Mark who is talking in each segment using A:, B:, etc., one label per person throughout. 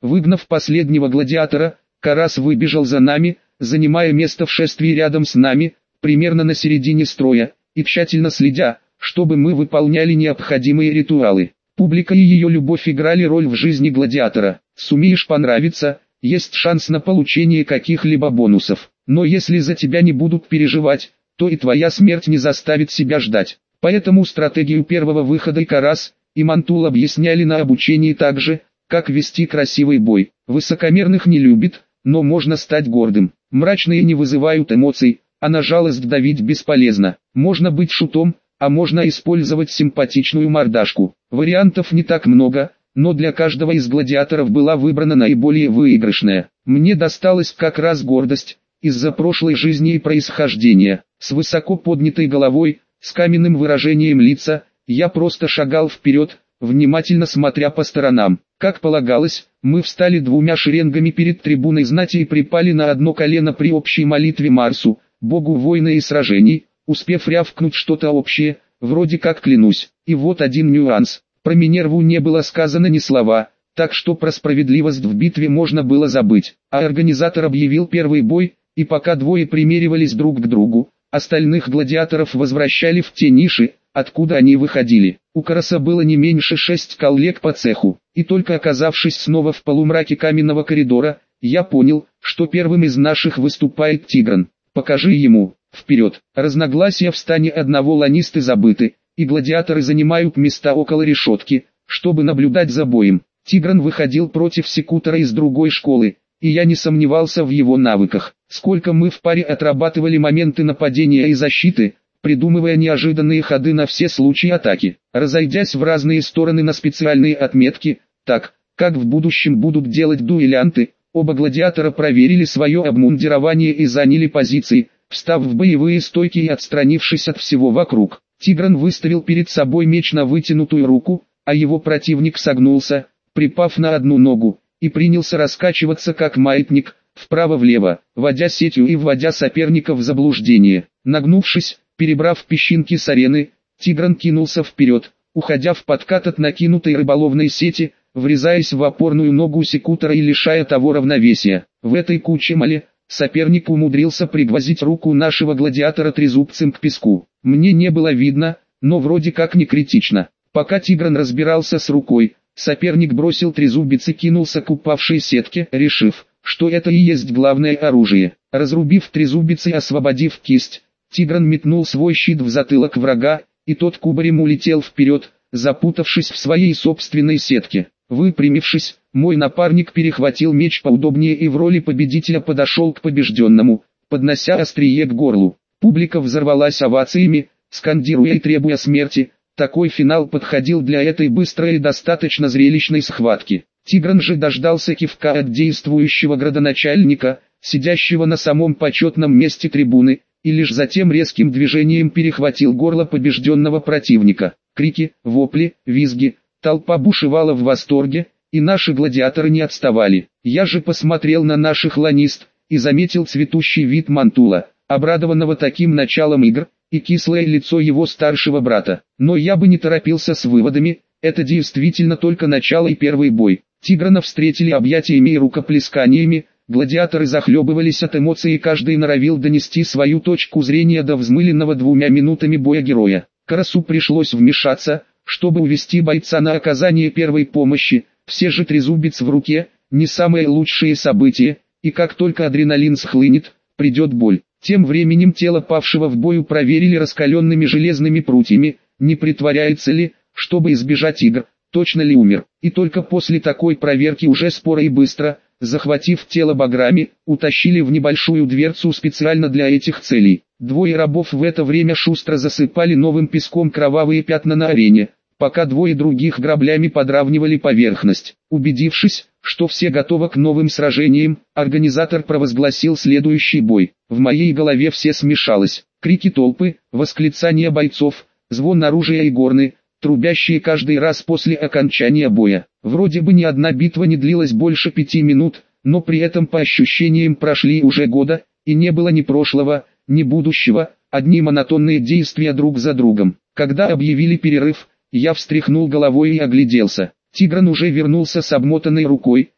A: Выгнав последнего гладиатора, Карас выбежал за нами, занимая место в шествии рядом с нами, примерно на середине строя, и тщательно следя, чтобы мы выполняли необходимые ритуалы. Публика и ее любовь играли роль в жизни гладиатора. Сумеешь понравиться, есть шанс на получение каких-либо бонусов. Но если за тебя не будут переживать, то и твоя смерть не заставит себя ждать. Поэтому стратегию первого выхода и Карас, и Мантул объясняли на обучении так же, как вести красивый бой. Высокомерных не любит, но можно стать гордым. Мрачные не вызывают эмоций, а на жалость давить бесполезно. Можно быть шутом, а можно использовать симпатичную мордашку. Вариантов не так много, но для каждого из гладиаторов была выбрана наиболее выигрышная. Мне досталась как раз гордость, из-за прошлой жизни и происхождения. С высоко поднятой головой, с каменным выражением лица, я просто шагал вперед, внимательно смотря по сторонам. Как полагалось, мы встали двумя шеренгами перед трибуной знати и припали на одно колено при общей молитве Марсу, богу войны и сражений, успев рявкнуть что-то общее, вроде как клянусь. И вот один нюанс. Про Минерву не было сказано ни слова, так что про справедливость в битве можно было забыть. А организатор объявил первый бой, и пока двое примеривались друг к другу, остальных гладиаторов возвращали в те ниши, откуда они выходили. У Караса было не меньше 6 коллег по цеху, и только оказавшись снова в полумраке каменного коридора, я понял, что первым из наших выступает Тигран. Покажи ему. Вперед! Разногласия в стане одного ланисты забыты, и гладиаторы занимают места около решетки, чтобы наблюдать за боем. Тигран выходил против секутора из другой школы, и я не сомневался в его навыках. Сколько мы в паре отрабатывали моменты нападения и защиты, придумывая неожиданные ходы на все случаи атаки, разойдясь в разные стороны на специальные отметки, так, как в будущем будут делать дуэлянты. Оба гладиатора проверили свое обмундирование и заняли позиции, встав в боевые стойки и отстранившись от всего вокруг. Тигран выставил перед собой меч на вытянутую руку, а его противник согнулся, припав на одну ногу, и принялся раскачиваться как маятник, вправо-влево, водя сетью и вводя соперника в заблуждение. Нагнувшись, перебрав песчинки с арены, Тигран кинулся вперед, уходя в подкат от накинутой рыболовной сети, врезаясь в опорную ногу секутора и лишая того равновесия. В этой куче моли соперник умудрился пригвоздить руку нашего гладиатора трезубцем к песку. Мне не было видно, но вроде как не критично. Пока Тигран разбирался с рукой, соперник бросил трезубец и кинулся к упавшей сетке, решив, что это и есть главное оружие. Разрубив трезубец и освободив кисть, Тигран метнул свой щит в затылок врага, и тот кубарем улетел вперед, запутавшись в своей собственной сетке. Выпрямившись, мой напарник перехватил меч поудобнее и в роли победителя подошел к побежденному, поднося острие к горлу. Публика взорвалась овациями, скандируя и требуя смерти. Такой финал подходил для этой быстрой и достаточно зрелищной схватки. Тигран же дождался кивка от действующего градоначальника, сидящего на самом почетном месте трибуны, и лишь затем резким движением перехватил горло побежденного противника. Крики, вопли, визги, толпа бушевала в восторге, и наши гладиаторы не отставали. Я же посмотрел на наших ланист, и заметил цветущий вид Мантула, обрадованного таким началом игр, и кислое лицо его старшего брата. Но я бы не торопился с выводами, это действительно только начало и первый бой. Тиграна встретили объятиями и рукоплесканиями, гладиаторы захлебывались от эмоций и каждый норовил донести свою точку зрения до взмыленного 2 минутами боя героя. Карасу пришлось вмешаться, чтобы увести бойца на оказание первой помощи. Все же трезубец в руке, не самое лучшее событие, и как только адреналин схлынет, придет боль. Тем временем тело павшего в бою проверили раскаленными железными прутьями, не притворяется ли, чтобы избежать игр, точно ли умер. И только после такой проверки уже споро и быстро, захватив тело баграми, утащили в небольшую дверцу специально для этих целей. Двое рабов в это время шустро засыпали новым песком кровавые пятна на арене, пока двое других граблями подравнивали поверхность. Убедившись, что все готовы к новым сражениям, организатор провозгласил следующий бой. В моей голове все смешалось. Крики толпы, восклицания бойцов, звон оружия и горны, трубящие каждый раз после окончания боя. Вроде бы ни одна битва не длилась больше 5 минут, но при этом по ощущениям прошли уже года, и не было ни прошлого, ни будущего, одни монотонные действия друг за другом. Когда объявили перерыв, я встряхнул головой и огляделся. Тигран уже вернулся с обмотанной рукой,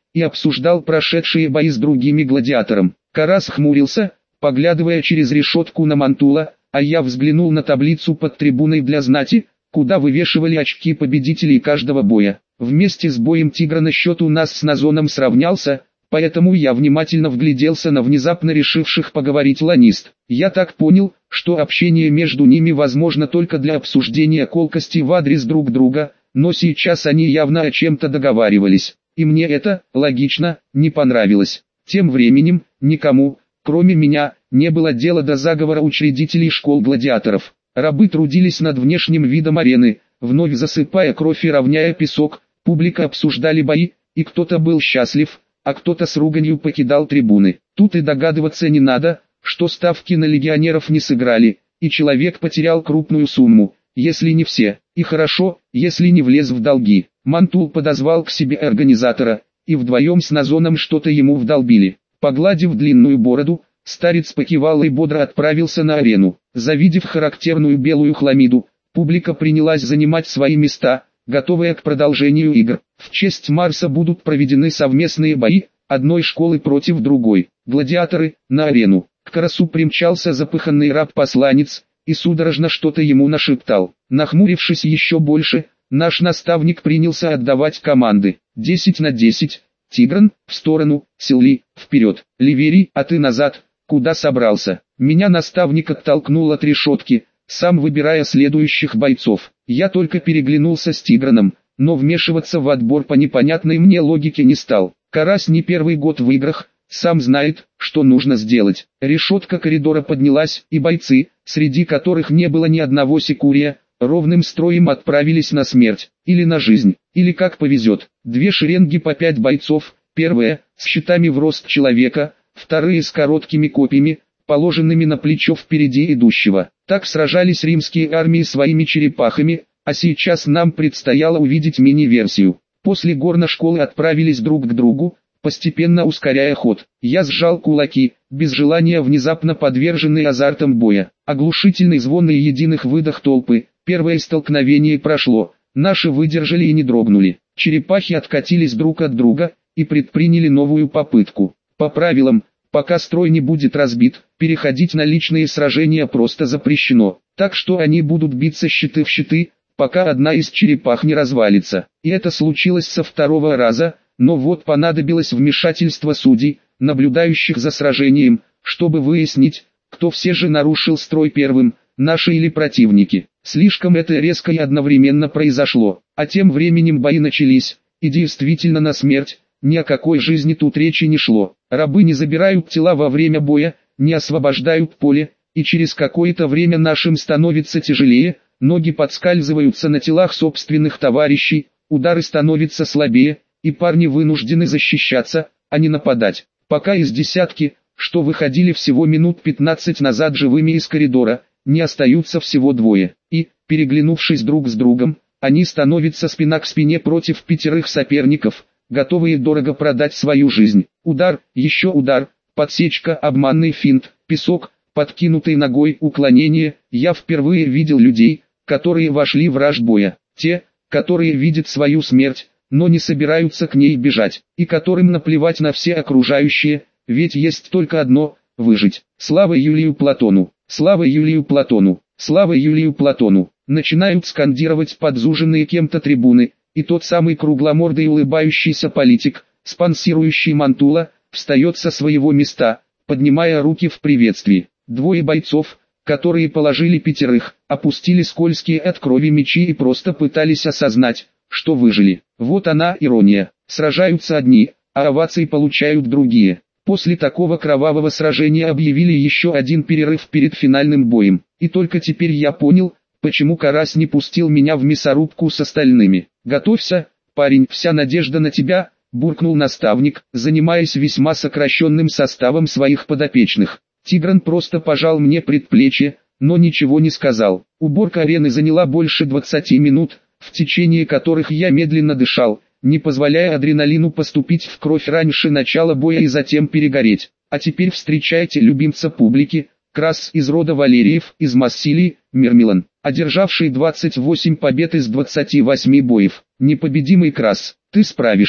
A: и обсуждал прошедшие бои с другими гладиатором. Карас хмурился, поглядывая через решетку на Мантула, а я взглянул на таблицу под трибуной для знати, куда вывешивали очки победителей каждого боя. Вместе с боем Тиграна счет у нас с Назоном сравнялся, поэтому я внимательно вгляделся на внезапно решивших поговорить ланист. Я так понял, что общение между ними возможно только для обсуждения колкостей в адрес друг друга, но сейчас они явно о чем-то договаривались. И мне это, логично, не понравилось. Тем временем, никому, кроме меня, не было дела до заговора учредителей школ гладиаторов. Рабы трудились над внешним видом арены, вновь засыпая кровь и равняя песок, публика обсуждали бои, и кто-то был счастлив, а кто-то с руганью покидал трибуны. Тут и догадываться не надо, что ставки на легионеров не сыграли, и человек потерял крупную сумму, если не все, и хорошо, если не влез в долги. Мантул подозвал к себе организатора, и вдвоем с Назоном что-то ему вдолбили. Погладив длинную бороду, старец покивал и бодро отправился на арену. Завидев характерную белую хламиду, публика принялась занимать свои места, готовые к продолжению игр. В честь Марса будут проведены совместные бои, одной школы против другой. Гладиаторы, на арену. К Карасу примчался запыханный раб-посланец, и судорожно что-то ему нашептал. Нахмурившись еще больше, наш наставник принялся отдавать команды. 10 на 10. Тигран, в сторону, Силли, вперед. Ливерий, а ты назад, куда собрался? Меня наставник оттолкнул от решетки, сам выбирая следующих бойцов. Я только переглянулся с Тиграном, но вмешиваться в отбор по непонятной мне логике не стал. Карась не первый год в играх, сам знает, что нужно сделать. Решетка коридора поднялась, и бойцы, среди которых не было ни одного секурия, ровным строем отправились на смерть, или на жизнь, или как повезет. Две шеренги по 5 бойцов, первая, с щитами в рост человека, вторые с короткими копьями, положенными на плечо впереди идущего. Так сражались римские армии своими черепахами, а сейчас нам предстояло увидеть мини-версию. После горна школы отправились друг к другу, постепенно ускоряя ход. Я сжал кулаки, без желания внезапно подверженный азартам боя. Оглушительный звон и единых выдох толпы. Первое столкновение прошло, наши выдержали и не дрогнули. Черепахи откатились друг от друга и предприняли новую попытку. По правилам, пока строй не будет разбит, переходить на личные сражения просто запрещено. Так что они будут биться щиты в щиты, пока одна из черепах не развалится. И это случилось со второго раза, но вот понадобилось вмешательство судей, наблюдающих за сражением, чтобы выяснить, кто все же нарушил строй первым, наши или противники. Слишком это резко и одновременно произошло, а тем временем бои начались, и действительно на смерть, ни о какой жизни тут речи не шло. Рабы не забирают тела во время боя, не освобождают поле, и через какое-то время нашим становится тяжелее, ноги подскальзываются на телах собственных товарищей, удары становятся слабее, и парни вынуждены защищаться, а не нападать. Пока из десятки, что выходили всего минут 15 назад живыми из коридора, не остаются всего двое, и, переглянувшись друг с другом, они становятся спина к спине против 5 соперников, готовые дорого продать свою жизнь. Удар, еще удар, подсечка, обманный финт, песок, подкинутый ногой, уклонение. Я впервые видел людей, которые вошли в раж боя. Те, которые видят свою смерть, но не собираются к ней бежать, и которым наплевать на все окружающие, ведь есть только одно – выжить. Слава Юлию Платону! Слава Юлию Платону! Слава Юлию Платону! Начинают скандировать подзуженные кем-то трибуны, и тот самый кругломордый улыбающийся политик, спонсирующий Мантула, встает со своего места, поднимая руки в приветствии. Двое бойцов, которые положили 5, опустили скользкие от крови мечи и просто пытались осознать, что выжили. Вот она ирония. Сражаются одни, а овации получают другие. После такого кровавого сражения объявили еще один перерыв перед финальным боем. И только теперь я понял, почему Карась не пустил меня в мясорубку с остальными. «Готовься, парень, вся надежда на тебя», – буркнул наставник, занимаясь весьма сокращенным составом своих подопечных. Тигран просто пожал мне предплечье, но ничего не сказал. Уборка арены заняла больше 20 минут, в течение которых я медленно дышал, не позволяя адреналину поступить в кровь раньше начала боя и затем перегореть. А теперь встречайте любимца публики, Крас из рода Валериев, из Массилии, Мирмилан, одержавший 28 побед из 28 боев. Непобедимый Крас, ты справишься.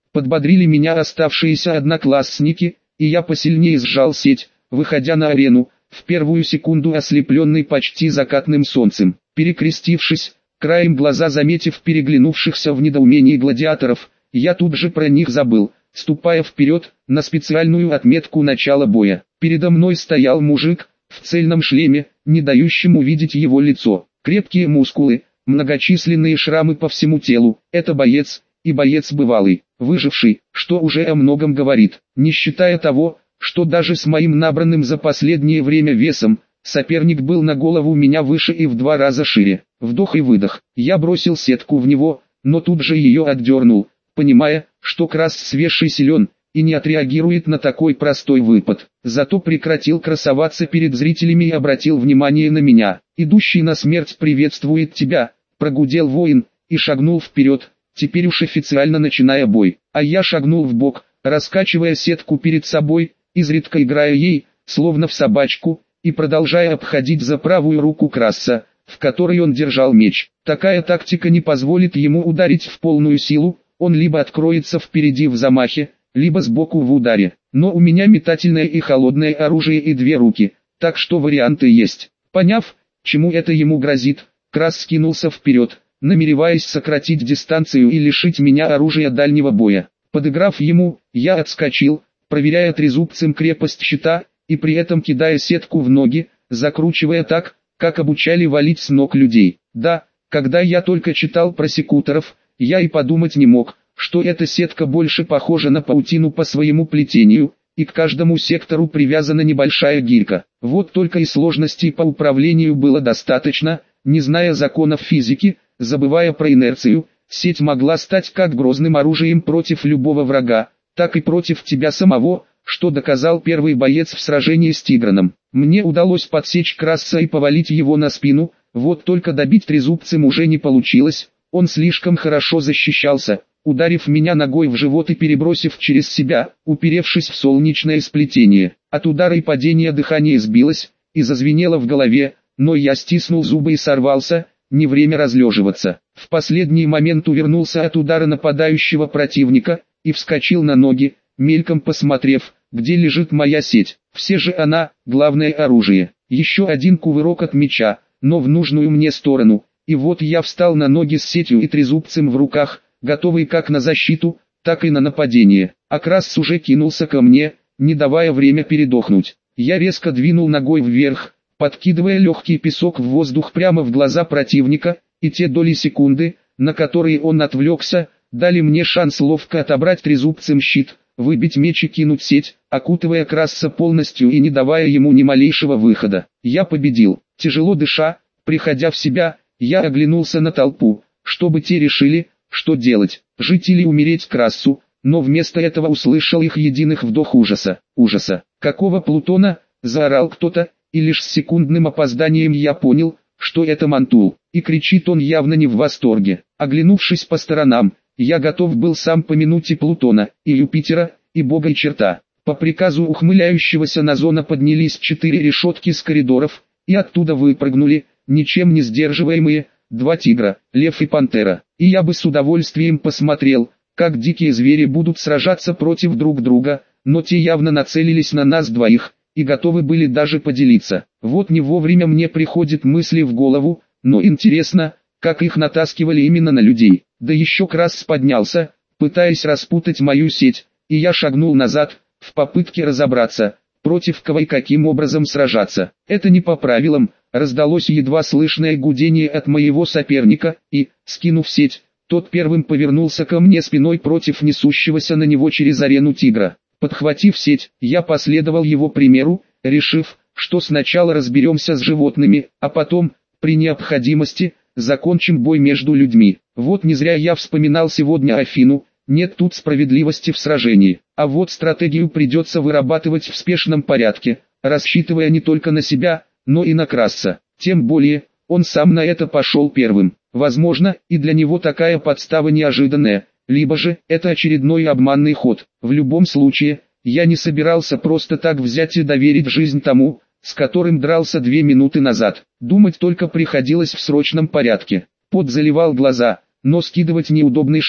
A: Подбодрили меня оставшиеся одноклассники, и я посильнее сжал сеть, выходя на арену, в первую секунду ослепленный почти закатным солнцем. Перекрестившись, краем глаза заметив переглянувшихся в недоумении гладиаторов, я тут же про них забыл, ступая вперед, на специальную отметку начала боя. Передо мной стоял мужик, в цельном шлеме, не дающем увидеть его лицо. Крепкие мускулы, многочисленные шрамы по всему телу. Это боец, и боец бывалый, выживший, что уже о многом говорит. Не считая того, что даже с моим набранным за последнее время весом, соперник был на голову меня выше и в 2 раза шире. Вдох и выдох. Я бросил сетку в него, но тут же ее отдернул, понимая, что Крас свеж и силен, и не отреагирует на такой простой выпад. Зато прекратил красоваться перед зрителями и обратил внимание на меня. «Идущий на смерть приветствует тебя», — прогудел воин, и шагнул вперед, теперь уж официально начиная бой. А я шагнул вбок, раскачивая сетку перед собой, изредка играя ей, словно в собачку, и продолжая обходить за правую руку Краса, в которой он держал меч. Такая тактика не позволит ему ударить в полную силу, он либо откроется впереди в замахе, либо сбоку в ударе. Но у меня метательное и холодное оружие и 2 руки, так что варианты есть. Поняв, чему это ему грозит, Крас скинулся вперед, намереваясь сократить дистанцию и лишить меня оружия дальнего боя. Подыграв ему, я отскочил, проверяя трезубцем крепость щита, и при этом кидая сетку в ноги, закручивая так, как обучали валить с ног людей. Да, когда я только читал про секуторов, я и подумать не мог, что эта сетка больше похожа на паутину по своему плетению, и к каждому сектору привязана небольшая гирька. Вот только и сложностей по управлению было достаточно, не зная законов физики, забывая про инерцию, сеть могла стать как грозным оружием против любого врага, так и против тебя самого, что доказал первый боец в сражении с Тиграном. Мне удалось подсечь Краса и повалить его на спину, вот только добить трезубцем уже не получилось, он слишком хорошо защищался, ударив меня ногой в живот и перебросив через себя, уперевшись в солнечное сплетение. От удара и падения дыхание сбилось, и зазвенело в голове, но я стиснул зубы и сорвался, не время разлеживаться. В последний момент увернулся от удара нападающего противника, и вскочил на ноги, мельком посмотрев, где лежит моя сеть. Все же она, главное оружие. Еще один кувырок от меча, но в нужную мне сторону, и вот я встал на ноги с сетью и трезубцем в руках, готовый как на защиту, так и на нападение. А Крас уже кинулся ко мне, не давая время передохнуть. Я резко двинул ногой вверх, подкидывая легкий песок в воздух прямо в глаза противника, и те доли секунды, на которые он отвлекся, дали мне шанс ловко отобрать трезубцем щит, выбить меч и кинуть сеть, окутывая Краса полностью и не давая ему ни малейшего выхода. Я победил. Тяжело дыша, приходя в себя, я оглянулся на толпу, чтобы те решили, что делать, жить или умереть Красу, но вместо этого услышал их единых вдох ужаса. «Ужаса! Какого Плутона?» – заорал кто-то, и лишь с секундным опозданием я понял, что это Мантул, и кричит он явно не в восторге. Оглянувшись по сторонам, я готов был сам помянуть и Плутона, и Юпитера, и Бога и Черта. По приказу ухмыляющегося Назона поднялись 4 решетки с коридоров, и оттуда выпрыгнули, ничем не сдерживаемые, 2 тигра, лев и пантера. И я бы с удовольствием посмотрел, как дикие звери будут сражаться против друг друга, но те явно нацелились на нас двоих, и готовы были даже поделиться. Вот не вовремя мне приходят мысли в голову, но интересно, как их натаскивали именно на людей. Да еще Крас поднялся, пытаясь распутать мою сеть, и я шагнул назад, в попытке разобраться, против кого и каким образом сражаться. Это не по правилам, раздалось едва слышное гудение от моего соперника, и, скинув сеть, тот первым повернулся ко мне спиной против несущегося на него через арену тигра. Подхватив сеть, я последовал его примеру, решив, что сначала разберемся с животными, а потом, при необходимости, закончим бой между людьми. Вот не зря я вспоминал сегодня Афину, нет тут справедливости в сражении, а вот стратегию придется вырабатывать в спешном порядке, рассчитывая не только на себя, но и на Краса. Тем более, он сам на это пошел первым. Возможно, и для него такая подстава неожиданная, либо же это очередной обманный ход. В любом случае, я не собирался просто так взять и доверить жизнь тому, с которым дрался 2 минуты назад. Думать только приходилось в срочном порядке. Пот заливал глаза, но скидывать неудобный шлем,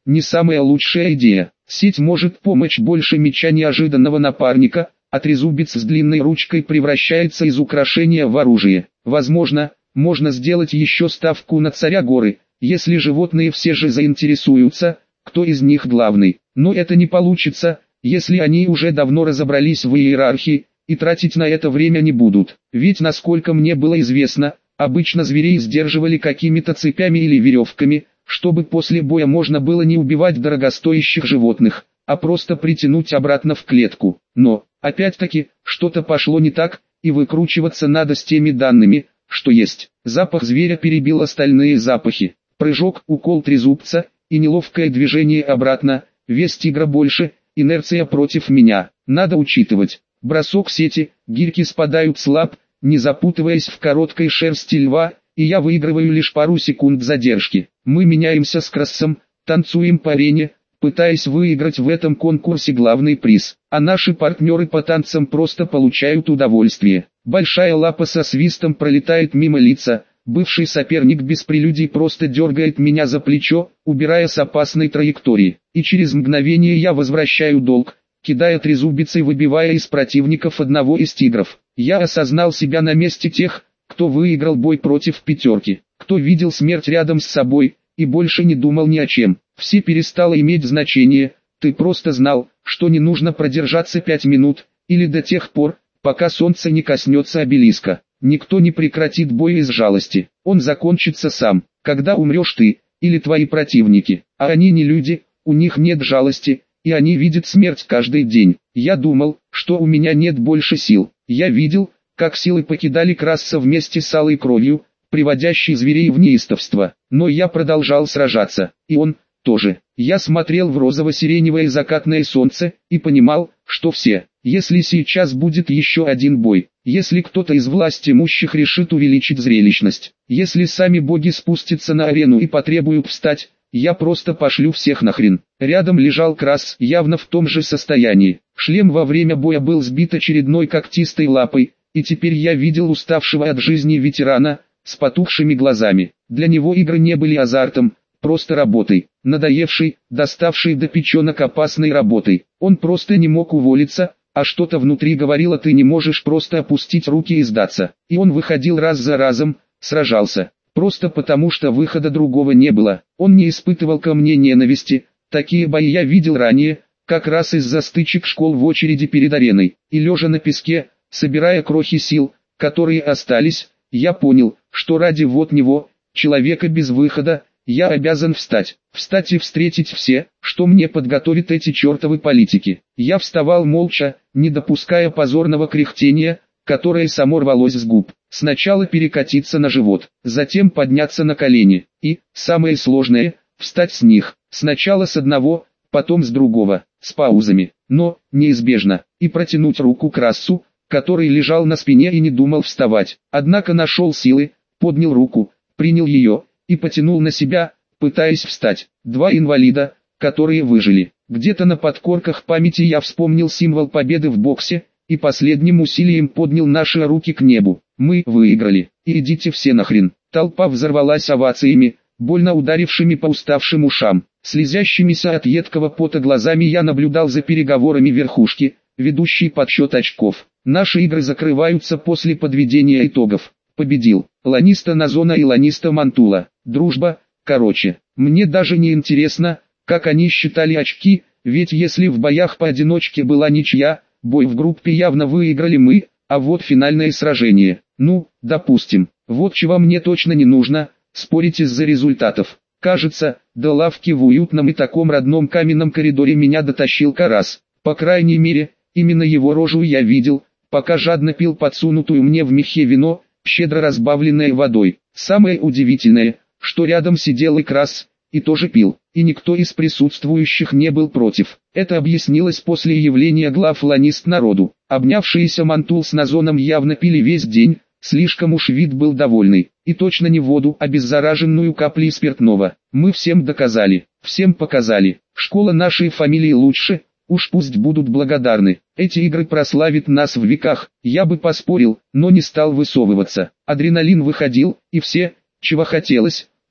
A: не самая лучшая идея. Сеть может помочь больше меча неожиданного напарника, а трезубец с длинной ручкой превращается из украшения в оружие. Возможно, можно сделать еще ставку на царя горы, если животные все же заинтересуются, кто из них главный. Но это не получится, если они уже давно разобрались в иерархии, и тратить на это время не будут. Ведь, насколько мне было известно, обычно зверей сдерживали какими-то цепями или веревками, чтобы после боя можно было не убивать дорогостоящих животных, а просто притянуть обратно в клетку. Но, опять-таки, что-то пошло не так, и выкручиваться надо с теми данными, что есть. Запах зверя перебил остальные запахи. Прыжок, укол трезубца и неловкое движение обратно, вес тигра больше, инерция против меня. Надо учитывать. Бросок сети, гирьки спадают слаб, не запутываясь в короткой шерсти льва, и я выигрываю лишь пару секунд задержки. Мы меняемся с Крассом, танцуем по арене, пытаясь выиграть в этом конкурсе главный приз, а наши партнеры по танцам просто получают удовольствие. Большая лапа со свистом пролетает мимо лица, бывший соперник без прелюдий просто дергает меня за плечо, убирая с опасной траектории, и через мгновение я возвращаю долг, кидая трезубец и выбивая из противников одного из тигров. Я осознал себя на месте тех, кто выиграл бой против пятерки, кто видел смерть рядом с собой, и больше не думал ни о чем. Все перестало иметь значение, ты просто знал, что не нужно продержаться 5 минут, или до тех пор, пока солнце не коснется обелиска. Никто не прекратит бой из жалости, он закончится сам, когда умрешь ты, или твои противники, а они не люди, у них нет жалости, и они видят смерть каждый день. Я думал, что у меня нет больше сил, я видел, как силы покидали Красса вместе с алой кровью, приводящей зверей в неистовство, но я продолжал сражаться, и он тоже. Я смотрел в розово-сиреневое закатное солнце, и понимал, что все, если сейчас будет еще один бой, если кто-то из власть имущих решит увеличить зрелищность, если сами боги спустятся на арену и потребуют встать, я просто пошлю всех нахрен. Рядом лежал Красс, явно в том же состоянии. Шлем во время боя был сбит очередной когтистой лапой, и теперь я видел уставшего от жизни ветерана, с потухшими глазами. Для него игры не были азартом, просто работой, надоевшей, доставшей до печенок опасной работой. Он просто не мог уволиться, а что-то внутри говорило: ты не можешь просто опустить руки и сдаться. И он выходил раз за разом, сражался, просто потому что выхода другого не было. Он не испытывал ко мне ненависти, такие бои я видел ранее, как раз из-за стычек школ в очереди перед ареной, и лежа на песке, собирая крохи сил, которые остались, я понял, что ради вот него, человека без выхода, я обязан встать и встретить все, что мне подготовят эти чертовы политики. Я вставал молча, не допуская позорного кряхтения, которое само рвалось с губ. Сначала перекатиться на живот, затем подняться на колени, и, самое сложное, встать с них, сначала с одного, потом с другого, с паузами, но, неизбежно, и протянуть руку к Крассу, который лежал на спине и не думал вставать. Однако нашел силы, поднял руку, принял ее, и потянул на себя, пытаясь встать. Два инвалида, которые выжили. Где-то на подкорках памяти я вспомнил символ победы в боксе, и последним усилием поднял наши руки к небу. Мы выиграли, и идите все нахрен. Толпа взорвалась овациями, больно ударившими по уставшим ушам. Слезящимися от едкого пота глазами я наблюдал за переговорами верхушки, ведущей подсчет очков. Наши игры закрываются после подведения итогов. Победил Ланиста Назона и Ланиста Мантула. Дружба, короче. Мне даже не интересно, как они считали очки, ведь если в боях поодиночке была ничья, бой в группе явно выиграли мы, а вот финальное сражение. Ну, допустим. Вот чего мне точно не нужно, спорить из-за результатов. Кажется, до лавки в уютном и таком родном каменном коридоре меня дотащил Карас. По крайней мере, именно его рожу я видел, пока жадно пил подсунутую мне в мехе вино, щедро разбавленное водой. Самое удивительное, что рядом сидел и Крас, и тоже пил, и никто из присутствующих не был против. Это объяснилось после явления глав Ланист народу. Обнявшиеся Мантул с Назоном явно пили весь день, слишком уж вид был довольный, и точно не воду, а обеззараженную каплей спиртного. Мы всем доказали, всем показали, школа нашей фамилии лучше, уж пусть будут благодарны. Эти игры прославят нас в веках, я бы поспорил, но не стал высовываться. Адреналин выходил, и все, чего хотелось,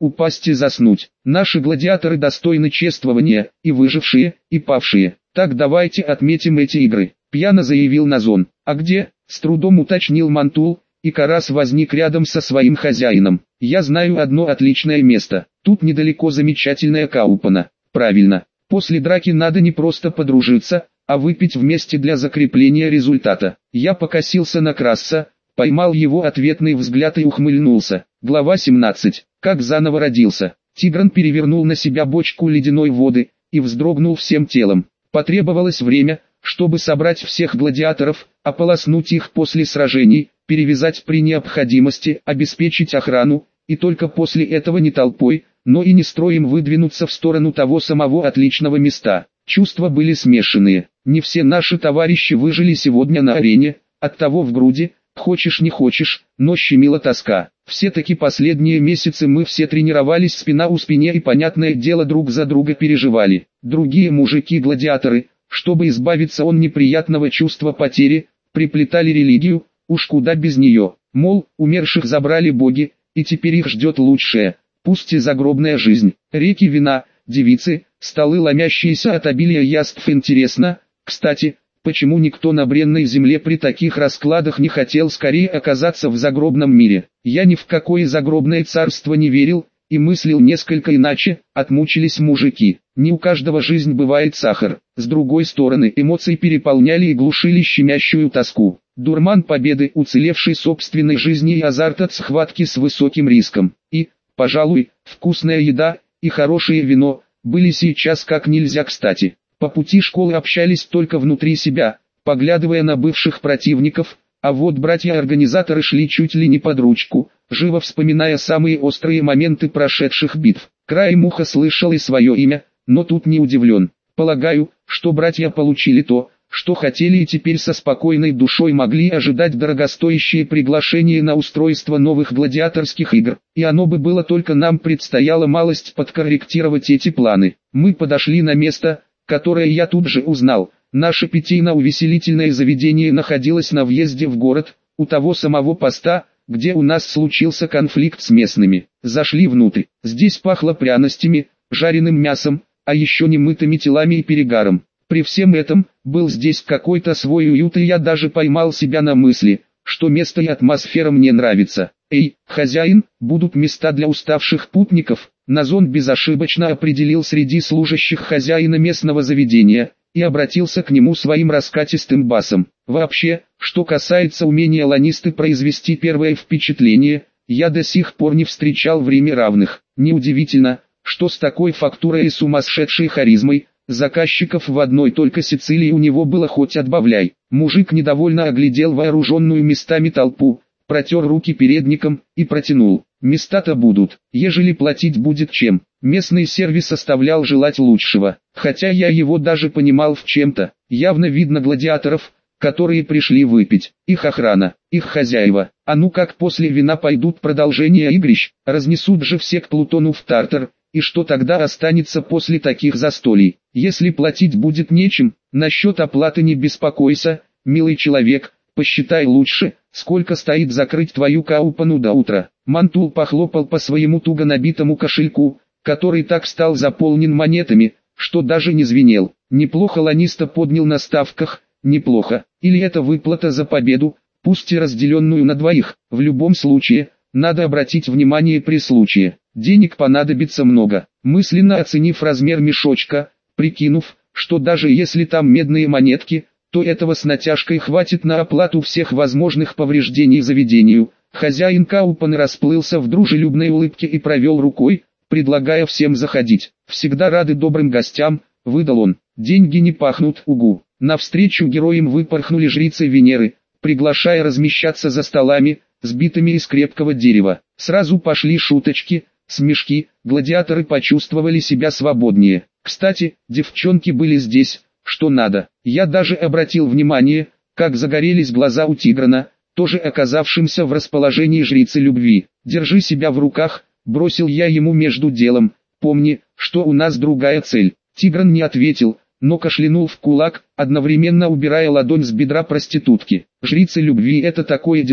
A: упасть и заснуть. Наши гладиаторы достойны чествования, и выжившие, и павшие. Так давайте отметим эти игры, пьяно заявил Назон. А где? С трудом уточнил Мантул, и Карас возник рядом со своим хозяином. Я знаю одно отличное место. Тут недалеко замечательная Каупана. Правильно. После драки надо не просто подружиться, а выпить вместе для закрепления результата. Я покосился на Красса, поймал его ответный взгляд и ухмыльнулся. Глава 17. Как заново родился. Тигран перевернул на себя бочку ледяной воды и вздрогнул всем телом. Потребовалось время, чтобы собрать всех гладиаторов, ополоснуть их после сражений, перевязать при необходимости, обеспечить охрану, и только после этого не толпой, но и не строем выдвинуться в сторону того самого отличного места. Чувства были смешанные. Не все наши товарищи выжили сегодня на арене, оттого в груди, хочешь не хочешь, но щемила тоска. Все-таки последние месяцы мы все тренировались спина у спине и, понятное дело, друг за друга переживали. Другие мужики-гладиаторы, чтобы избавиться от неприятного чувства потери, приплетали религию, уж куда без нее. Мол, умерших забрали боги, и теперь их ждет лучшее, пусть и загробная жизнь. Реки вина, девицы, столы, ломящиеся от обилия яств. Интересно, кстати, почему никто на бренной земле при таких раскладах не хотел скорее оказаться в загробном мире? Я ни в какое загробное царство не верил, и мыслил несколько иначе. Отмучились мужики. Не у каждого жизнь бывает сахар. С другой стороны, эмоции переполняли и глушили щемящую тоску. Дурман победы, уцелевшей собственной жизни, и азарт от схватки с высоким риском. И, пожалуй, вкусная еда и хорошее вино были сейчас как нельзя кстати. По пути школы общались только внутри себя, поглядывая на бывших противников, а вот братья-организаторы шли чуть ли не под ручку, живо вспоминая самые острые моменты прошедших битв. Краем уха слышал и свое имя, но тут не удивлен. Полагаю, что братья получили то, что хотели, и теперь со спокойной душой могли ожидать дорогостоящее приглашение на устройство новых гладиаторских игр. И оно бы было, только нам предстояло малость подкорректировать эти планы. Мы подошли на место, которое я тут же узнал. Наше питейно-увеселительное заведение находилось на въезде в город, у того самого поста, где у нас случился конфликт с местными. Зашли внутрь. Здесь пахло пряностями, жареным мясом, а еще немытыми телами и перегаром. При всем этом, был здесь какой-то свой уют, и я даже поймал себя на мысли, что место и атмосфера мне нравится. «Эй, хозяин, будут места для уставших путников?» Назон безошибочно определил среди служащих хозяина местного заведения, и обратился к нему своим раскатистым басом. Вообще, что касается умения ланисты произвести первое впечатление, я до сих пор не встречал в Риме равных. Неудивительно, что с такой фактурой и сумасшедшей харизмой, заказчиков в одной только Сицилии у него было хоть отбавляй. Мужик недовольно оглядел вооруженную местами толпу, протер руки передником и протянул. Места-то будут, ежели платить будет чем. Местный сервис оставлял желать лучшего, хотя я его даже понимал в чем-то. Явно видно гладиаторов, которые пришли выпить, их охрана, их хозяева. А ну как после вина пойдут продолжения игрищ, разнесут же все к Плутону в Тартар. И что тогда останется после таких застолий? Если платить будет нечем, насчет оплаты не беспокойся, милый человек, посчитай лучше, сколько стоит закрыть твою Каупану до утра. Мантул похлопал по своему туго набитому кошельку, который так стал заполнен монетами, что даже не звенел. Неплохо ланиста поднял на ставках, неплохо. Или это выплата за победу, пусть и разделенную на двоих. В любом случае, надо обратить внимание при случае. Денег понадобится много. Мысленно оценив размер мешочка, прикинув, что даже если там медные монетки, то этого с натяжкой хватит на оплату всех возможных повреждений заведению, хозяин Каупаны расплылся в дружелюбной улыбке и провел рукой, предлагая всем заходить. «Всегда рады добрым гостям», — выдал он. «Деньги не пахнут, угу». Навстречу героям выпорхнули жрицы Венеры, приглашая размещаться за столами, сбитыми из крепкого дерева. Сразу пошли шуточки, смешки, гладиаторы почувствовали себя свободнее. Кстати, девчонки были здесь, что надо. Я даже обратил внимание, как загорелись глаза у Тиграна, тоже оказавшимся в расположении жрицы любви. «Держи себя в руках», — бросил я ему между делом. «Помни, что у нас другая цель». Тигран не ответил, но кашлянул в кулак, одновременно убирая ладонь с бедра проститутки. «Жрица любви — это такое дела»,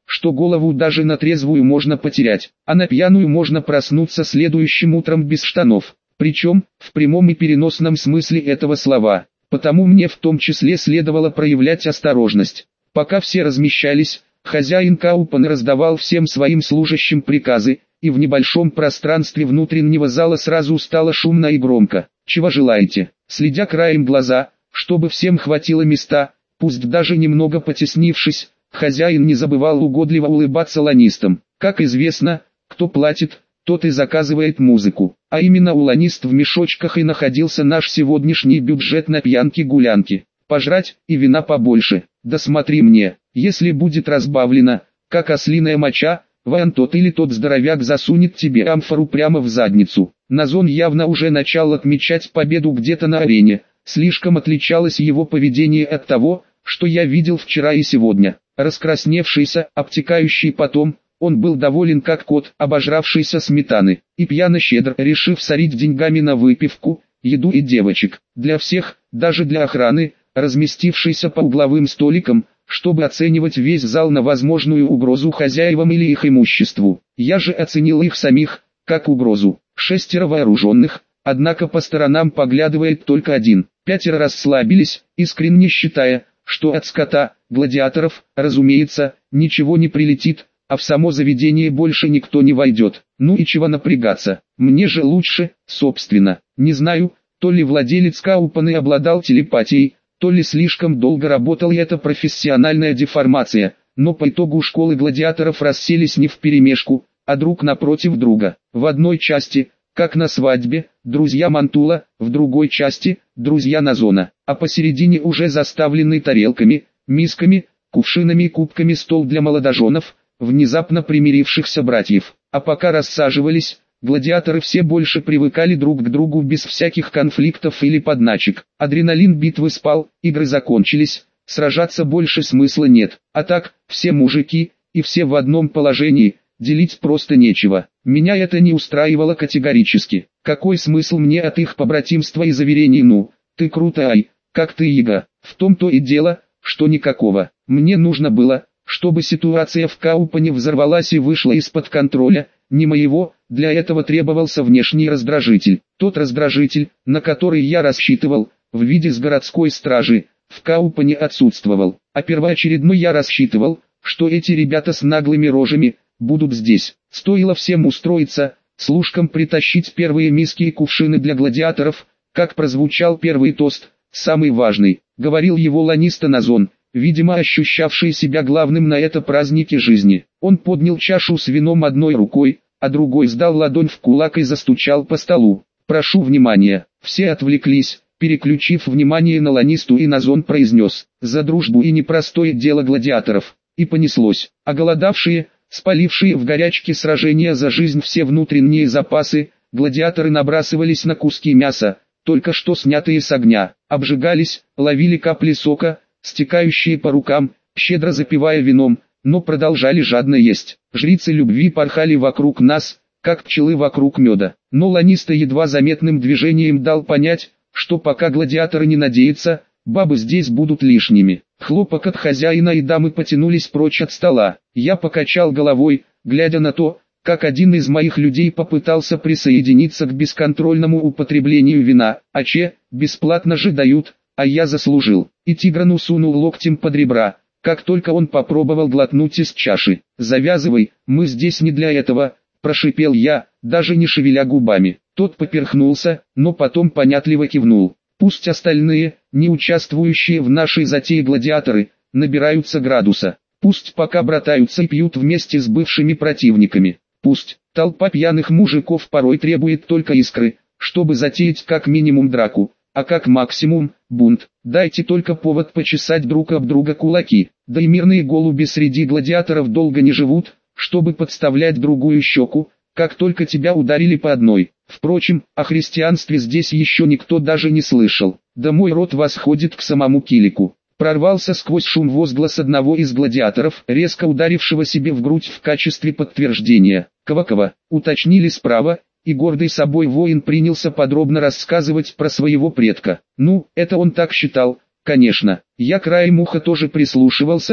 A: что голову даже на трезвую можно потерять, а на пьяную можно проснуться следующим утром без штанов. Причем, в прямом и переносном смысле этого слова. Потому мне в том числе следовало проявлять осторожность. Пока все размещались, хозяин Каупана раздавал всем своим служащим приказы, и в небольшом пространстве внутреннего зала сразу стало шумно и громко. «Чего желаете?» Следя краем глаза, чтобы всем хватило места, пусть даже немного потеснившись, хозяин не забывал угодливо улыбаться ланистам. Как известно, кто платит, тот и заказывает музыку. А именно у ланист в мешочках и находился наш сегодняшний бюджет на пьянки-гулянки. Пожрать и вина побольше. Да смотри мне, если будет разбавлено, как ослиная моча, вон тот или тот здоровяк засунет тебе амфору прямо в задницу. Назон явно уже начал отмечать победу где-то на арене. Слишком отличалось его поведение от того, что я видел вчера и сегодня. Раскрасневшийся, обтекающий потом, он был доволен как кот, обожравшийся сметаны, и пьяно-щедр, решив сорить деньгами на выпивку, еду и девочек. Для всех, даже для охраны, разместившейся по угловым столикам, чтобы оценивать весь зал на возможную угрозу хозяевам или их имуществу. Я же оценил их самих, как угрозу. 6 вооруженных, однако по сторонам поглядывает только один. 5 расслабились, искренне считая, что от скота, гладиаторов, разумеется, ничего не прилетит, а в само заведение больше никто не войдет. Ну и чего напрягаться, мне же лучше, собственно. Не знаю, то ли владелец Каупаны обладал телепатией, то ли слишком долго работал и это профессиональная деформация, но по итогу школы гладиаторов расселись не вперемешку, а друг напротив друга. В одной части, как на свадьбе, друзья Мантула, в другой части, друзья Назона, а посередине уже заставленный тарелками, мисками, кувшинами и кубками стол для молодоженов, внезапно примирившихся братьев. А пока рассаживались, гладиаторы все больше привыкали друг к другу без всяких конфликтов или подначек. Адреналин битвы спал, игры закончились, сражаться больше смысла нет. А так, все мужики, и все в одном положении, делить просто нечего. Меня это не устраивало категорически. Какой смысл мне от их побратимства и заверений? Ну, ты крутой, как ты, Ига. В том-то и дело, что никакого. Мне нужно было, чтобы ситуация в Каупане взорвалась и вышла из-под контроля, не моего, для этого требовался внешний раздражитель. Тот раздражитель, на который я рассчитывал, в виде с городской стражи, в Каупане отсутствовал. А первоочередно я рассчитывал, что эти ребята с наглыми рожами будут здесь. Стоило всем устроиться, служкам притащить первые миски и кувшины для гладиаторов, как прозвучал первый тост, самый важный, говорил его ланиста Назон, видимо ощущавший себя главным на это празднике жизни. Он поднял чашу с вином одной рукой, а другой сдал ладонь в кулак и застучал по столу. «Прошу внимания». Все отвлеклись, переключив внимание на ланисту, и Назон произнес: «За дружбу и непростое дело гладиаторов». И понеслось. Оголодавшие, спалившие в горячке сражения за жизнь все внутренние запасы, гладиаторы набрасывались на куски мяса, только что снятые с огня, обжигались, ловили капли сока, стекающие по рукам, щедро запивая вином, но продолжали жадно есть. Жрицы любви порхали вокруг нас, как пчелы вокруг меда. Но ланиста едва заметным движением дал понять, что пока гладиаторы не надеются, бабы здесь будут лишними. Хлопок от хозяина и дамы потянулись прочь от стола. Я покачал головой, глядя на то, как один из моих людей попытался присоединиться к бесконтрольному употреблению вина. А бесплатно же дают, а я заслужил. И Тиграну сунул локтем под ребра, как только он попробовал глотнуть из чаши. «Завязывай, мы здесь не для этого», – прошипел я, даже не шевеля губами. Тот поперхнулся, но потом понятливо кивнул. «Пусть остальные, не участвующие в нашей затее гладиаторы, набираются градуса. Пусть пока братаются и пьют вместе с бывшими противниками. Пусть толпа пьяных мужиков порой требует только искры, чтобы затеять как минимум драку, а как максимум бунт. Дайте только повод почесать друг об друга кулаки. Да и мирные голуби среди гладиаторов долго не живут, чтобы подставлять другую щеку, как только тебя ударили по одной. Впрочем, о христианстве здесь еще никто даже не слышал. Да мой род восходит к самому Килику». Прорвался сквозь шум возглас одного из гладиаторов, резко ударившего себе в грудь в качестве подтверждения. «Квакова», уточнили справа, и гордый собой воин принялся подробно рассказывать про своего предка. Ну, это он так считал, конечно. Я краем уха тоже прислушивался,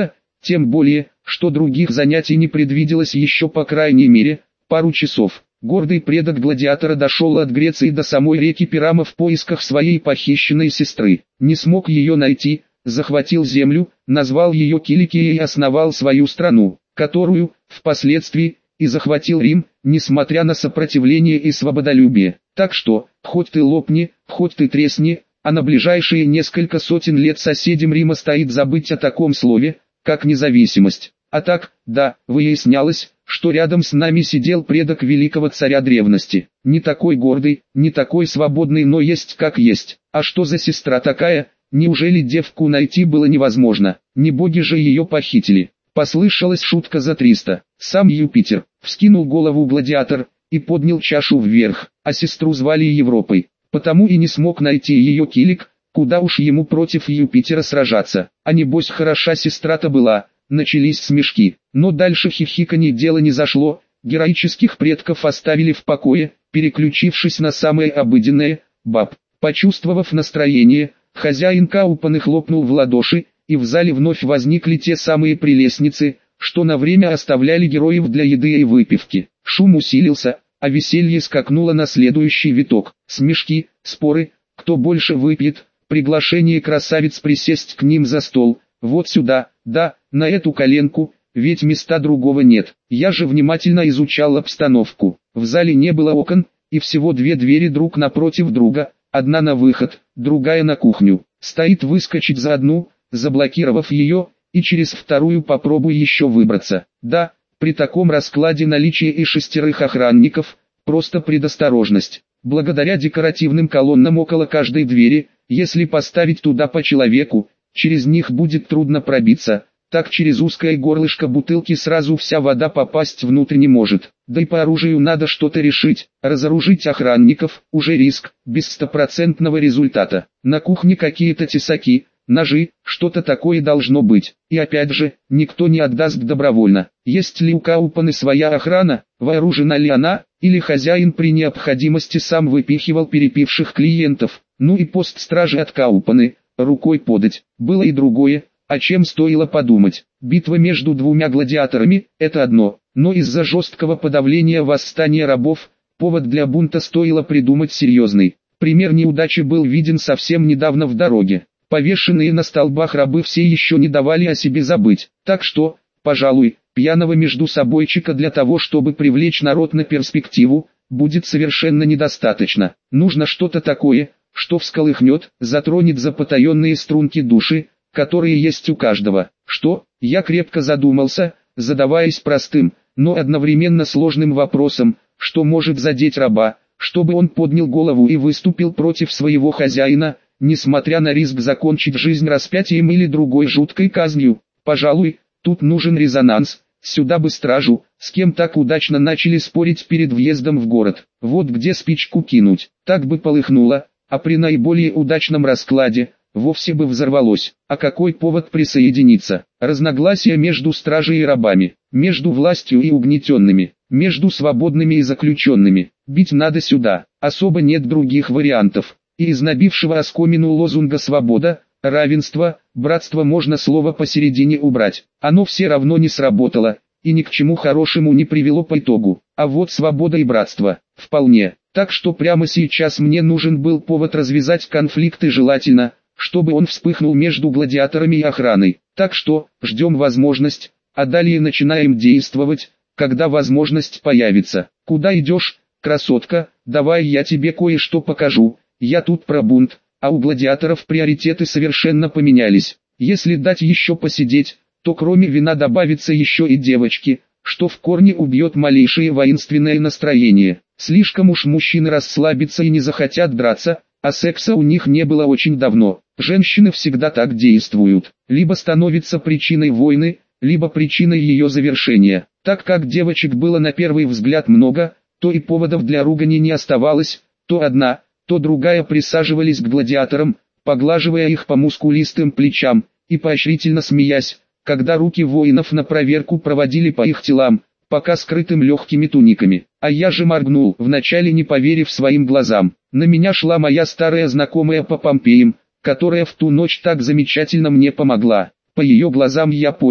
A: тем более, что других занятий не предвиделось еще по крайней мере пару часов. Гордый предок гладиатора дошел от Греции до самой реки Пирама в поисках своей похищенной сестры. Не смог ее найти, захватил землю, назвал ее Киликией и основал свою страну, которую, впоследствии, и захватил Рим, несмотря на сопротивление и свободолюбие. Так что, хоть ты лопни, хоть ты тресни, а на ближайшие несколько сотен лет соседям Рима стоит забыть о таком слове, как независимость. А так, да, выяснялось, что рядом с нами сидел предок великого царя древности. Не такой гордый, не такой свободный, но есть как есть. А что за сестра такая? Неужели девку найти было невозможно? Не боги же ее похитили? Послышалась шутка за 300. Сам Юпитер. Вскинул голову гладиатор и поднял чашу вверх. А сестру звали Европой. Потому и не смог найти ее Килик, куда уж ему против Юпитера сражаться. А небось хороша сестра-то была. Начались смешки, но дальше хихиканье дело не зашло, героических предков оставили в покое, переключившись на самое обыденное, баб. Почувствовав настроение, хозяин Каупаны хлопнул в ладоши, и в зале вновь возникли те самые прелестницы, что на время оставляли героев для еды и выпивки. Шум усилился, а веселье скакнуло на следующий виток. Смешки, споры, кто больше выпьет, приглашение красавиц присесть к ним за стол. Вот сюда, да, на эту коленку, ведь места другого нет. Я же внимательно изучал обстановку. В зале не было окон, и всего 2 двери друг напротив друга, одна на выход, другая на кухню. Стоит выскочить за одну, заблокировав ее, и через вторую попробуй еще выбраться. Да, при таком раскладе наличие и 6 охранников, просто предосторожность. Благодаря декоративным колоннам около каждой двери, если поставить туда по человеку, через них будет трудно пробиться, так через узкое горлышко бутылки сразу вся вода попасть внутрь не может. Да и по оружию надо что-то решить, разоружить охранников, уже риск, без стопроцентного результата. На кухне какие-то тесаки, ножи, что-то такое должно быть. И опять же, никто не отдаст добровольно. Есть ли у Каупаны своя охрана, вооружена ли она, или хозяин при необходимости сам выпихивал перепивших клиентов. Ну и пост стражи от Каупаны, рукой подать. Было и другое, о чем стоило подумать. Битва между 2 гладиаторами – это одно, но из-за жесткого подавления восстания рабов, повод для бунта стоило придумать серьезный. Пример неудачи был виден совсем недавно в дороге. Повешенные на столбах рабы все еще не давали о себе забыть. Так что, пожалуй, пьяного междусобойчика для того, чтобы привлечь народ на перспективу, будет совершенно недостаточно. Нужно что-то такое, что всколыхнет, затронет за потаенные струнки души, которые есть у каждого. Что? Я крепко задумался, задаваясь простым, но одновременно сложным вопросом, что может задеть раба, чтобы он поднял голову и выступил против своего хозяина, несмотря на риск закончить жизнь распятием или другой жуткой казнью. Пожалуй, тут нужен резонанс, сюда бы стражу, с кем так удачно начали спорить перед въездом в город. Вот где спичку кинуть, так бы полыхнуло. А при наиболее удачном раскладе, вовсе бы взорвалось. А какой повод присоединиться? Разногласия между стражей и рабами, между властью и угнетенными, между свободными и заключенными. Бить надо сюда, особо нет других вариантов. И из набившего оскомину лозунга «Свобода», «Равенство», «Братство» можно слово посередине убрать. Оно все равно не сработало, и ни к чему хорошему не привело по итогу. А вот свобода и братство, вполне. Так что прямо сейчас мне нужен был повод развязать конфликт и желательно, чтобы он вспыхнул между гладиаторами и охраной. Так что, ждем возможность, а далее начинаем действовать, когда возможность появится. Куда идешь, красотка? Давай я тебе кое-что покажу. Я тут про бунт, а у гладиаторов приоритеты совершенно поменялись. Если дать еще посидеть, то кроме вина добавится еще и девочки, что в корне убьет малейшее воинственное настроение. Слишком уж мужчины расслабятся и не захотят драться, а секса у них не было очень давно. Женщины всегда так действуют. Либо становится причиной войны, либо причиной ее завершения. Так как девочек было на первый взгляд много, то и поводов для ругани не оставалось, то одна, то другая присаживались к гладиаторам, поглаживая их по мускулистым плечам, и поощрительно смеясь, когда руки воинов на проверку проводили по их телам, пока скрытым легкими туниками. А я же моргнул, вначале не поверив своим глазам. На меня шла моя старая знакомая по Помпеям, которая в ту ночь так замечательно мне помогла. По ее глазам я понял,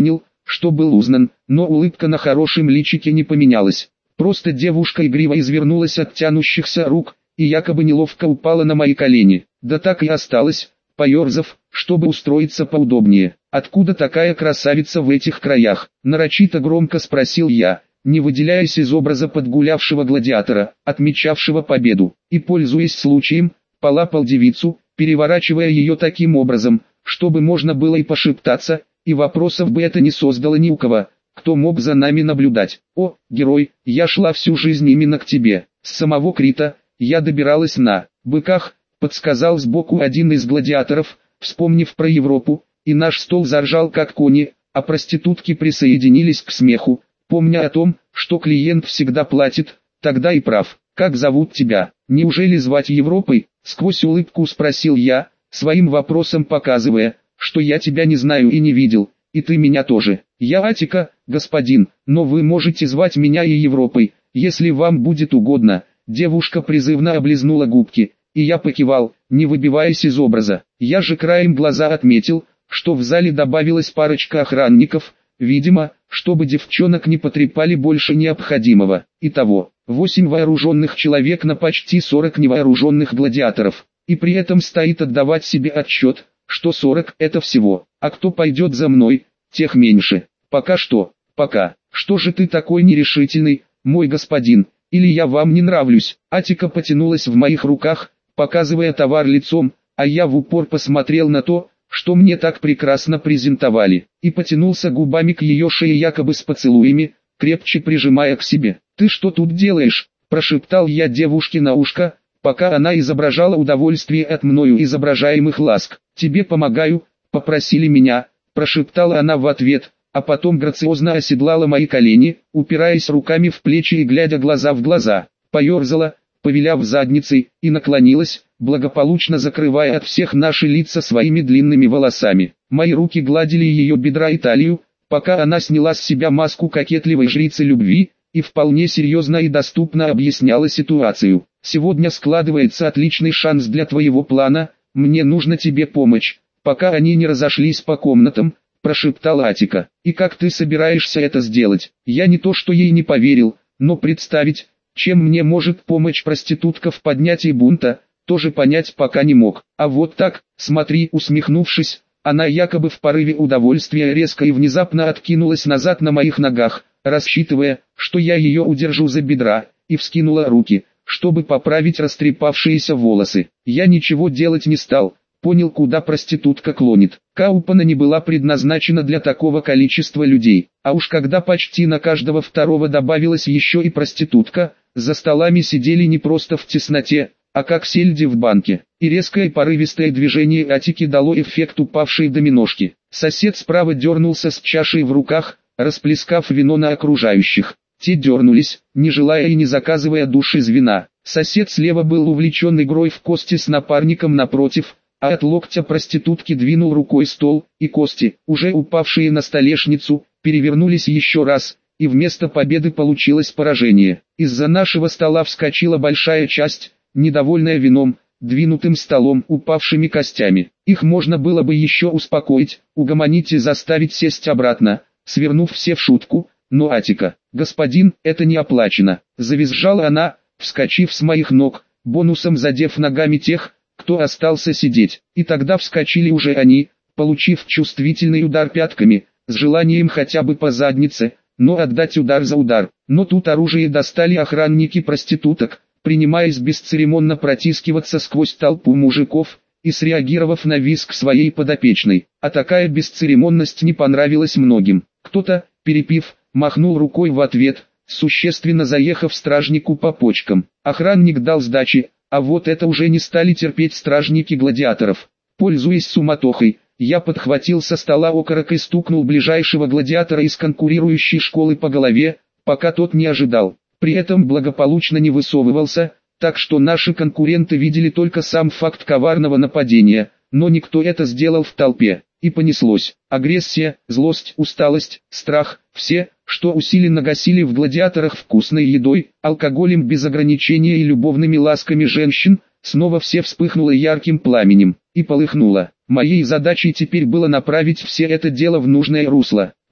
A: что был узнан, но улыбка на хорошем личике не поменялась. Просто девушка игриво извернулась от тянущихся рук, и якобы неловко упала на мои колени. Да так и осталась, поерзав, чтобы устроиться поудобнее. «Откуда такая красавица в этих краях?» – нарочито громко спросил я, не выделяясь из образа подгулявшего гладиатора, отмечавшего победу, и, пользуясь случаем, полапал девицу, переворачивая ее таким образом, чтобы можно было и пошептаться, и вопросов бы это не создало ни у кого, кто мог за нами наблюдать. «О, герой, я шла всю жизнь именно к тебе, с самого Крита, я добиралась на быках», — подсказал сбоку один из гладиаторов, вспомнив про Европу, и наш стол заржал как кони, а проститутки присоединились к смеху, помня о том, что клиент всегда платит, тогда и прав. «Как зовут тебя? Неужели звать Европой?» — сквозь улыбку спросил я, своим вопросом показывая, что я тебя не знаю и не видел, и ты меня тоже. «Я Атика, господин, но вы можете звать меня и Европой, если вам будет угодно». Девушка призывно облизнула губки, и я покивал, не выбиваясь из образа. Я же краем глаза отметил, что в зале добавилась парочка охранников, видимо, чтобы девчонок не потрепали больше необходимого. Итого, 8 вооруженных человек на почти 40 невооруженных гладиаторов. И при этом стоит отдавать себе отчет, что 40 это всего, а кто пойдет за мной, тех меньше. Пока что, пока. Что же ты такой нерешительный, мой господин, или я вам не нравлюсь? Атика потянулась в моих руках, показывая товар лицом, а я в упор посмотрел на то, что мне так прекрасно презентовали, и потянулся губами к ее шее якобы с поцелуями, крепче прижимая к себе. «Ты что тут делаешь?» – прошептал я девушке на ушко, пока она изображала удовольствие от мною изображаемых ласк. «Тебе помогаю», – попросили меня, – прошептала она в ответ, а потом грациозно оседлала мои колени, упираясь руками в плечи и глядя глаза в глаза, поерзала, повиляв задницей, и наклонилась, благополучно закрывая от всех наши лица своими длинными волосами. Мои руки гладили ее бедра и талию, пока она сняла с себя маску кокетливой жрицы любви, и вполне серьезно и доступно объясняла ситуацию. «Сегодня складывается отличный шанс для твоего плана, мне нужна тебе помощь, пока они не разошлись по комнатам», – прошептала Атика. «И как ты собираешься это сделать?» Я не то что ей не поверил, но представить, чем мне может помочь проститутка в поднятии бунта, тоже понять пока не мог. А вот так, смотри, усмехнувшись, она якобы в порыве удовольствия резко и внезапно откинулась назад на моих ногах, рассчитывая, что я ее удержу за бедра, и вскинула руки, чтобы поправить растрепавшиеся волосы. Я ничего делать не стал, понял, куда проститутка клонит. Каупана не была предназначена для такого количества людей, а уж когда почти на каждого второго добавилась еще и проститутка, за столами сидели не просто в тесноте, а как сельди в банке, и резкое порывистое движение Атики дало эффект упавшей доминошки. Сосед справа дернулся с чашей в руках, расплескав вино на окружающих. Те дернулись, не желая и не заказывая душ из вина. Сосед слева был увлечен игрой в кости с напарником напротив, а от локтя проститутки двинул рукой стол, и кости, уже упавшие на столешницу, перевернулись еще раз, и вместо победы получилось поражение. Из-за нашего стола вскочила большая часть, недовольная вином, двинутым столом, упавшими костями. Их можно было бы еще успокоить, угомонить и заставить сесть обратно, свернув все в шутку, но Атика, господин, это не оплачено. Завизжала она, вскочив с моих ног, бонусом задев ногами тех, кто остался сидеть. И тогда вскочили уже они, получив чувствительный удар пятками, с желанием хотя бы по заднице, но отдать удар за удар. Но тут оружие достали охранники проституток, принимаясь бесцеремонно протискиваться сквозь толпу мужиков, и среагировав на визг своей подопечной. А такая бесцеремонность не понравилась многим. Кто-то, перепив, махнул рукой в ответ, существенно заехав стражнику по почкам. Охранник дал сдачи, а вот это уже не стали терпеть стражники гладиаторов. Пользуясь суматохой, я подхватил со стола окорок и стукнул ближайшего гладиатора из конкурирующей школы по голове, пока тот не ожидал. При этом благополучно не высовывался, так что наши конкуренты видели только сам факт коварного нападения, но никто это сделал в толпе. И понеслось. Агрессия, злость, усталость, страх, все, что усиленно гасили в гладиаторах вкусной едой, алкоголем без ограничения и любовными ласками женщин, снова все вспыхнуло ярким пламенем, и полыхнуло. Моей задачей теперь было направить все это дело в нужное русло.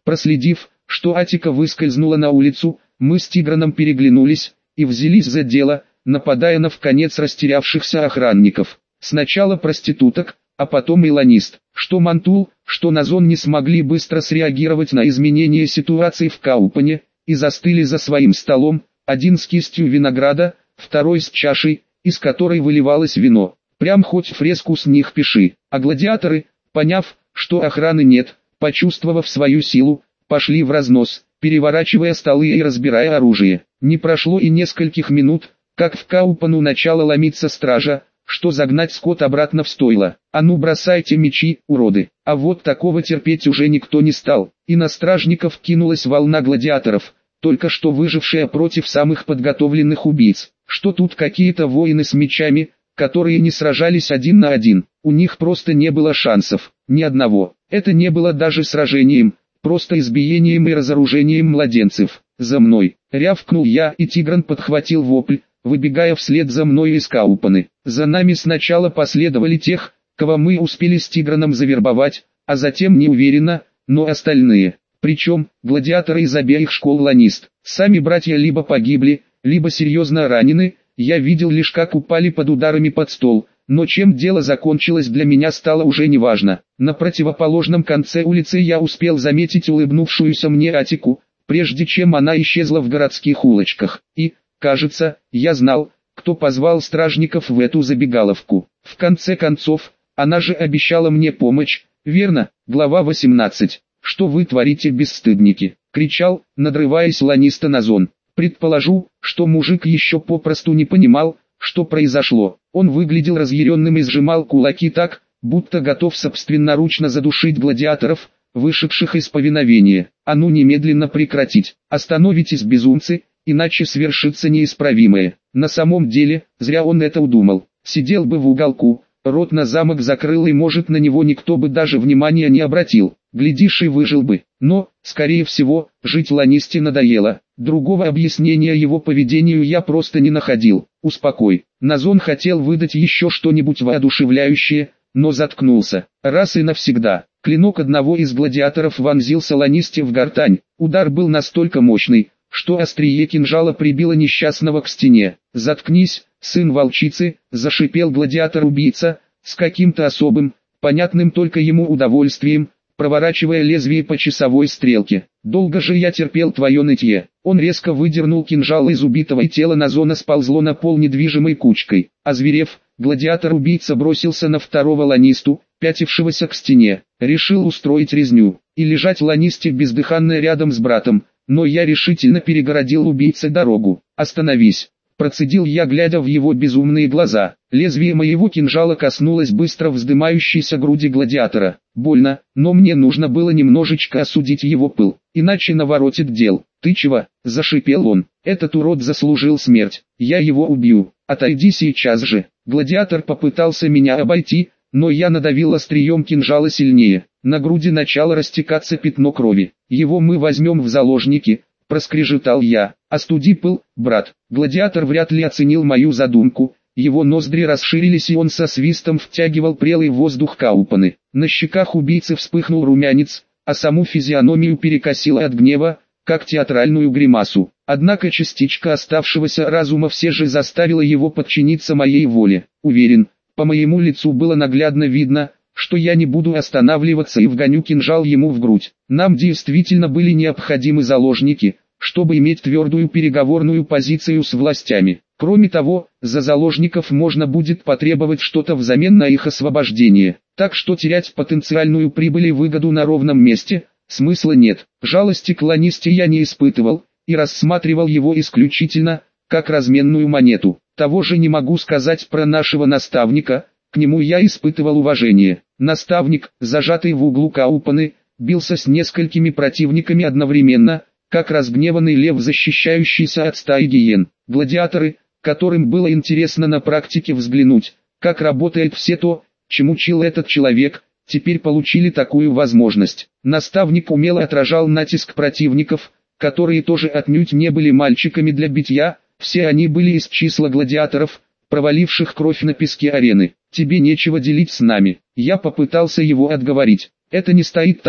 A: Проследив, что Атика выскользнула на улицу, мы с Тиграном переглянулись и взялись за дело, нападая на вконец растерявшихся охранников. Сначала проституток, а потом и ланист. Что Мантул, что Назон не смогли быстро среагировать на изменение ситуации в Каупане, и застыли за своим столом, один с кистью винограда, второй с чашей, из которой выливалось вино. Прям хоть фреску с них пиши. А гладиаторы, поняв, что охраны нет, почувствовав свою силу, пошли в разнос, переворачивая столы и разбирая оружие. Не прошло и нескольких минут, как в Каупану начала ломиться стража, что загнать скот обратно в стойло. А ну бросайте мечи, уроды. А вот такого терпеть уже никто не стал, и на стражников кинулась волна гладиаторов, только что выжившая против самых подготовленных убийц. Что тут какие-то воины с мечами, которые не сражались один на один, у них просто не было шансов, ни одного. Это не было даже сражением, просто избиением и разоружением младенцев. «За мной!» — рявкнул я, и Тигран подхватил вопль, выбегая вслед за мной из Каупаны. За нами сначала последовали тех, кого мы успели с Тиграном завербовать, а затем неуверенно, но остальные. Причем, гладиаторы из обеих школ ланист. Сами братья либо погибли, либо серьезно ранены, я видел лишь как упали под ударами под стол, но чем дело закончилось для меня стало уже неважно. На противоположном конце улицы я успел заметить улыбнувшуюся мне Атику, прежде чем она исчезла в городских улочках, и, кажется, я знал, кто позвал стражников в эту забегаловку. В конце концов, она же обещала мне помощь, верно? Глава 18. «Что вы творите, бесстыдники?» — кричал, надрываясь ланиста Назон. Предположу, что мужик еще попросту не понимал, что произошло. Он выглядел разъяренным и сжимал кулаки так, будто готов собственноручно задушить гладиаторов, вышедших из повиновения. «А ну немедленно прекратить! Остановитесь, безумцы, иначе свершится неисправимое!» На самом деле, зря он это удумал. Сидел бы в уголку, рот на замок закрыл, и может на него никто бы даже внимания не обратил. Глядишь, и выжил бы. Но, скорее всего, жить ланисте надоело. Другого объяснения его поведению я просто не находил. «Успокой». Назон хотел выдать еще что-нибудь воодушевляющее, но заткнулся. Раз и навсегда. Клинок одного из гладиаторов вонзился ланисте в гортань. Удар был настолько мощный, что острие кинжала прибило несчастного к стене. «Заткнись, сын волчицы», — зашипел гладиатор-убийца, с каким-то особым, понятным только ему удовольствием, проворачивая лезвие по часовой стрелке. «Долго же я терпел твое нытье». Он резко выдернул кинжал из убитого, и тело Назона сползло на пол недвижимой кучкой. Озверев, гладиатор-убийца бросился на второго ланисту, пятившегося к стене. Решил устроить резню и лежать ланисте бездыханно рядом с братом, но я решительно перегородил убийце дорогу. «Остановись!» — процедил я, глядя в его безумные глаза. Лезвие моего кинжала коснулось быстро вздымающейся груди гладиатора. Больно, но мне нужно было немножечко осудить его пыл, иначе наворотит дел. «Ты чего?» — зашипел он. «Этот урод заслужил смерть. Я его убью. Отойди сейчас же». Гладиатор попытался меня обойти, но я надавил острием кинжала сильнее. На груди начало растекаться пятно крови. «Его мы возьмем в заложники», — проскрежетал я. «Остуди пыл, брат». Гладиатор вряд ли оценил мою задумку. Его ноздри расширились, и он со свистом втягивал прелый воздух Каупаны. На щеках убийцы вспыхнул румянец, а саму физиономию перекосило от гнева, как театральную гримасу. Однако частичка оставшегося разума все же заставила его подчиниться моей воле. Уверен, по моему лицу было наглядно видно, что я не буду останавливаться и вгоню кинжал ему в грудь. Нам действительно были необходимы заложники, чтобы иметь твердую переговорную позицию с властями. Кроме того, за заложников можно будет потребовать что-то взамен на их освобождение. Так что терять потенциальную прибыль и выгоду на ровном месте смысла нет. Жалости к ланисте я не испытывал и рассматривал его исключительно как разменную монету. Того же не могу сказать про нашего наставника, к нему я испытывал уважение. Наставник, зажатый в углу Каупаны, бился с несколькими противниками одновременно, как разгневанный лев, защищающийся от стаи гиен. Гладиаторы, которым было интересно на практике взглянуть, как работает все то, чему учил этот человек, теперь получили такую возможность. Наставник умело отражал натиск противников, которые тоже отнюдь не были мальчиками для битья, все они были из числа гладиаторов, проваливших кровь на песке арены. «Тебе нечего делить с нами». Я попытался его отговорить. «Это не стоит того,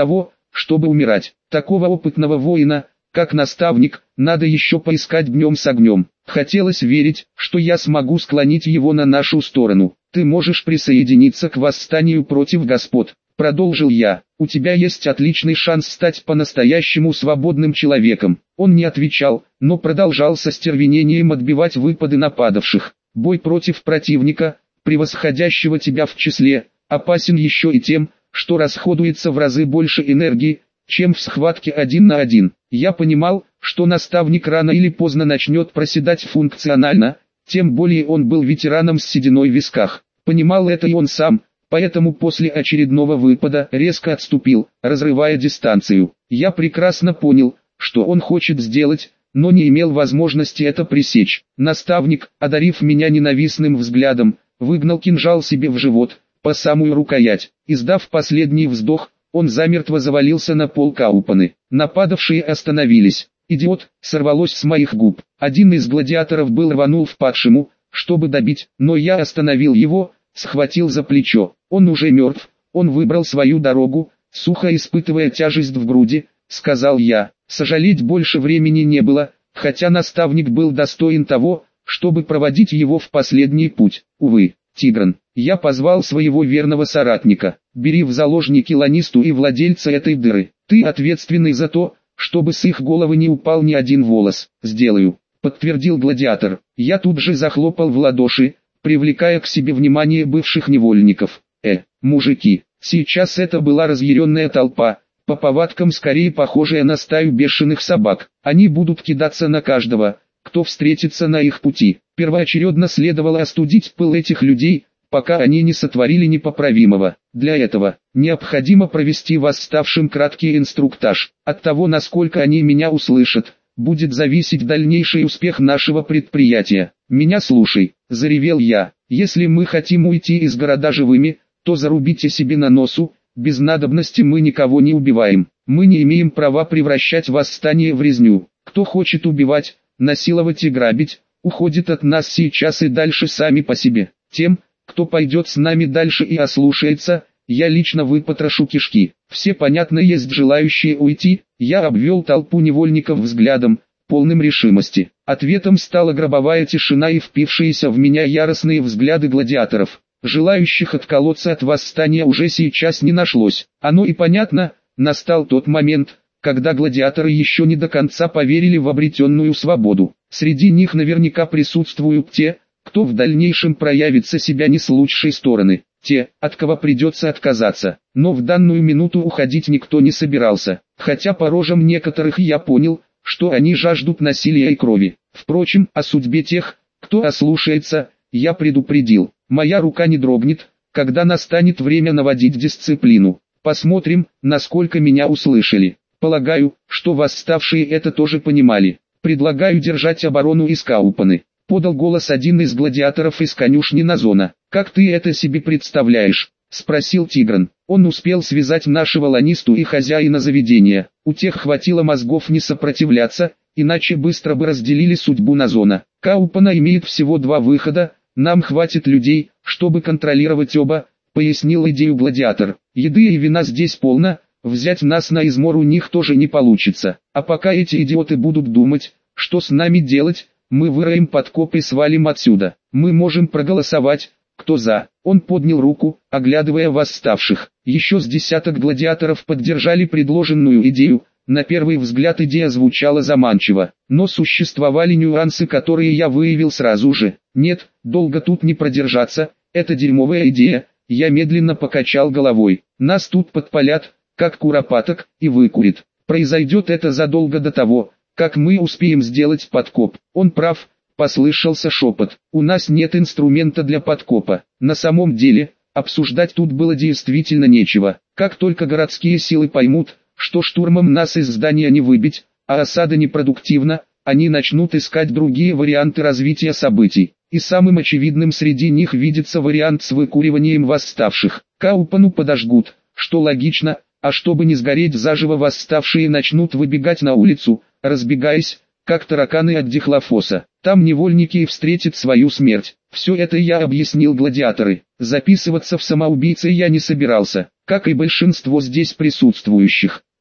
A: чтобы умирать. Такого опытного воина, как наставник, надо еще поискать днем с огнем. Хотелось верить, что я смогу склонить его на нашу сторону. Ты можешь присоединиться к восстанию против господ, продолжил я. У тебя есть отличный шанс стать по-настоящему свободным человеком. Он не отвечал, но продолжал со стервенением отбивать выпады нападавших. Бой против противника, превосходящего тебя в числе, опасен еще и тем, что расходуется в разы больше энергии, чем в схватке 1 на 1. Я понимал, что наставник рано или поздно начнет проседать функционально, тем более он был ветераном с сединой в висках. Понимал это и он сам, поэтому после очередного выпада резко отступил, разрывая дистанцию. Я прекрасно понял, что он хочет сделать, но не имел возможности это пресечь. Наставник, одарив меня ненавистным взглядом, выгнал кинжал себе в живот, по самую рукоять. Издав последний вздох, он замертво завалился на пол Каупаны. Нападавшие остановились. «Идиот!» сорвалось с моих губ. Один из гладиаторов рванул в падшему, чтобы добить, но я остановил его, схватил за плечо. Он уже мертв, он выбрал свою дорогу, сухо испытывая тяжесть в груди, сказал я. Сожалеть больше времени не было, хотя наставник был достоин того, чтобы проводить его в последний путь. Увы, Тигран, я позвал своего верного соратника. Бери в заложники Ланнисту и владельца этой дыры. Ты ответственный за то, чтобы с их головы не упал ни один волос. Сделаю, подтвердил гладиатор. Я тут же захлопал в ладоши, привлекая к себе внимание бывших невольников. Мужики, сейчас это была разъяренная толпа, по повадкам скорее похожая на стаю бешеных собак. Они будут кидаться на каждого, кто встретится на их пути. Первоочередно следовало остудить пыл этих людей, пока они не сотворили непоправимого. Для этого необходимо провести восставшим краткий инструктаж. От того, насколько они меня услышат, будет зависеть дальнейший успех нашего предприятия. «Меня слушай», — заревел я. «Если мы хотим уйти из города живыми, то зарубите себе на носу, без надобности мы никого не убиваем. Мы не имеем права превращать восстание в резню. Кто хочет убивать, насиловать и грабить, уходит от нас сейчас и дальше сами по себе. Тем, кто пойдет с нами дальше и ослушается, я лично выпотрошу кишки. Все понятно, есть желающие уйти». Я обвел толпу невольников взглядом, полным решимости. Ответом стала гробовая тишина и впившиеся в меня яростные взгляды гладиаторов. Желающих отколоться от восстания уже сейчас не нашлось. Оно и понятно, настал тот момент, когда гладиаторы еще не до конца поверили в обретенную свободу. Среди них наверняка присутствуют те, кто в дальнейшем проявится себя не с лучшей стороны. Те, от кого придется отказаться. Но в данную минуту уходить никто не собирался. Хотя по рожам некоторых я понял, что они жаждут насилия и крови. Впрочем, о судьбе тех, кто ослушается, я предупредил. Моя рука не дрогнет, когда настанет время наводить дисциплину. Посмотрим, насколько меня услышали. Полагаю, что восставшие это тоже понимали. Предлагаю держать оборону из Каупаны. Подал голос один из гладиаторов из конюшни Назона. «Как ты это себе представляешь?» — спросил Тигран. Он успел связать нашего Ланнисту и хозяина заведения. У тех хватило мозгов не сопротивляться, иначе быстро бы разделили судьбу Назона. Каупана имеет всего 2 выхода, нам хватит людей, чтобы контролировать оба, пояснил идею гладиатор. Еды и вина здесь полно, взять нас на измор у них тоже не получится. А пока эти идиоты будут думать, что с нами делать, мы выроем подкоп и свалим отсюда. Мы можем проголосовать, кто за. Он поднял руку, оглядывая восставших. Еще с десяток гладиаторов поддержали предложенную идею. На первый взгляд идея звучала заманчиво, но существовали нюансы, которые я выявил сразу же. Нет, долго тут не продержаться, это дерьмовая идея. Я медленно покачал головой. Нас тут подпалят, как куропаток, и выкурит. Произойдет это задолго до того, как мы успеем сделать подкоп. Он прав, послышался шепот. У нас нет инструмента для подкопа. На самом деле, обсуждать тут было действительно нечего. Как только городские силы поймут, что штурмом нас из здания не выбить, а осада непродуктивна, они начнут искать другие варианты развития событий. И самым очевидным среди них видится вариант с выкуриванием восставших. Каупану подожгут, что логично, а чтобы не сгореть заживо, восставшие начнут выбегать на улицу, разбегаясь, как тараканы от дихлофоса. Там невольники и встретят свою смерть. Все это я объяснил гладиаторы. Записываться в самоубийцы я не собирался, как и большинство здесь присутствующих.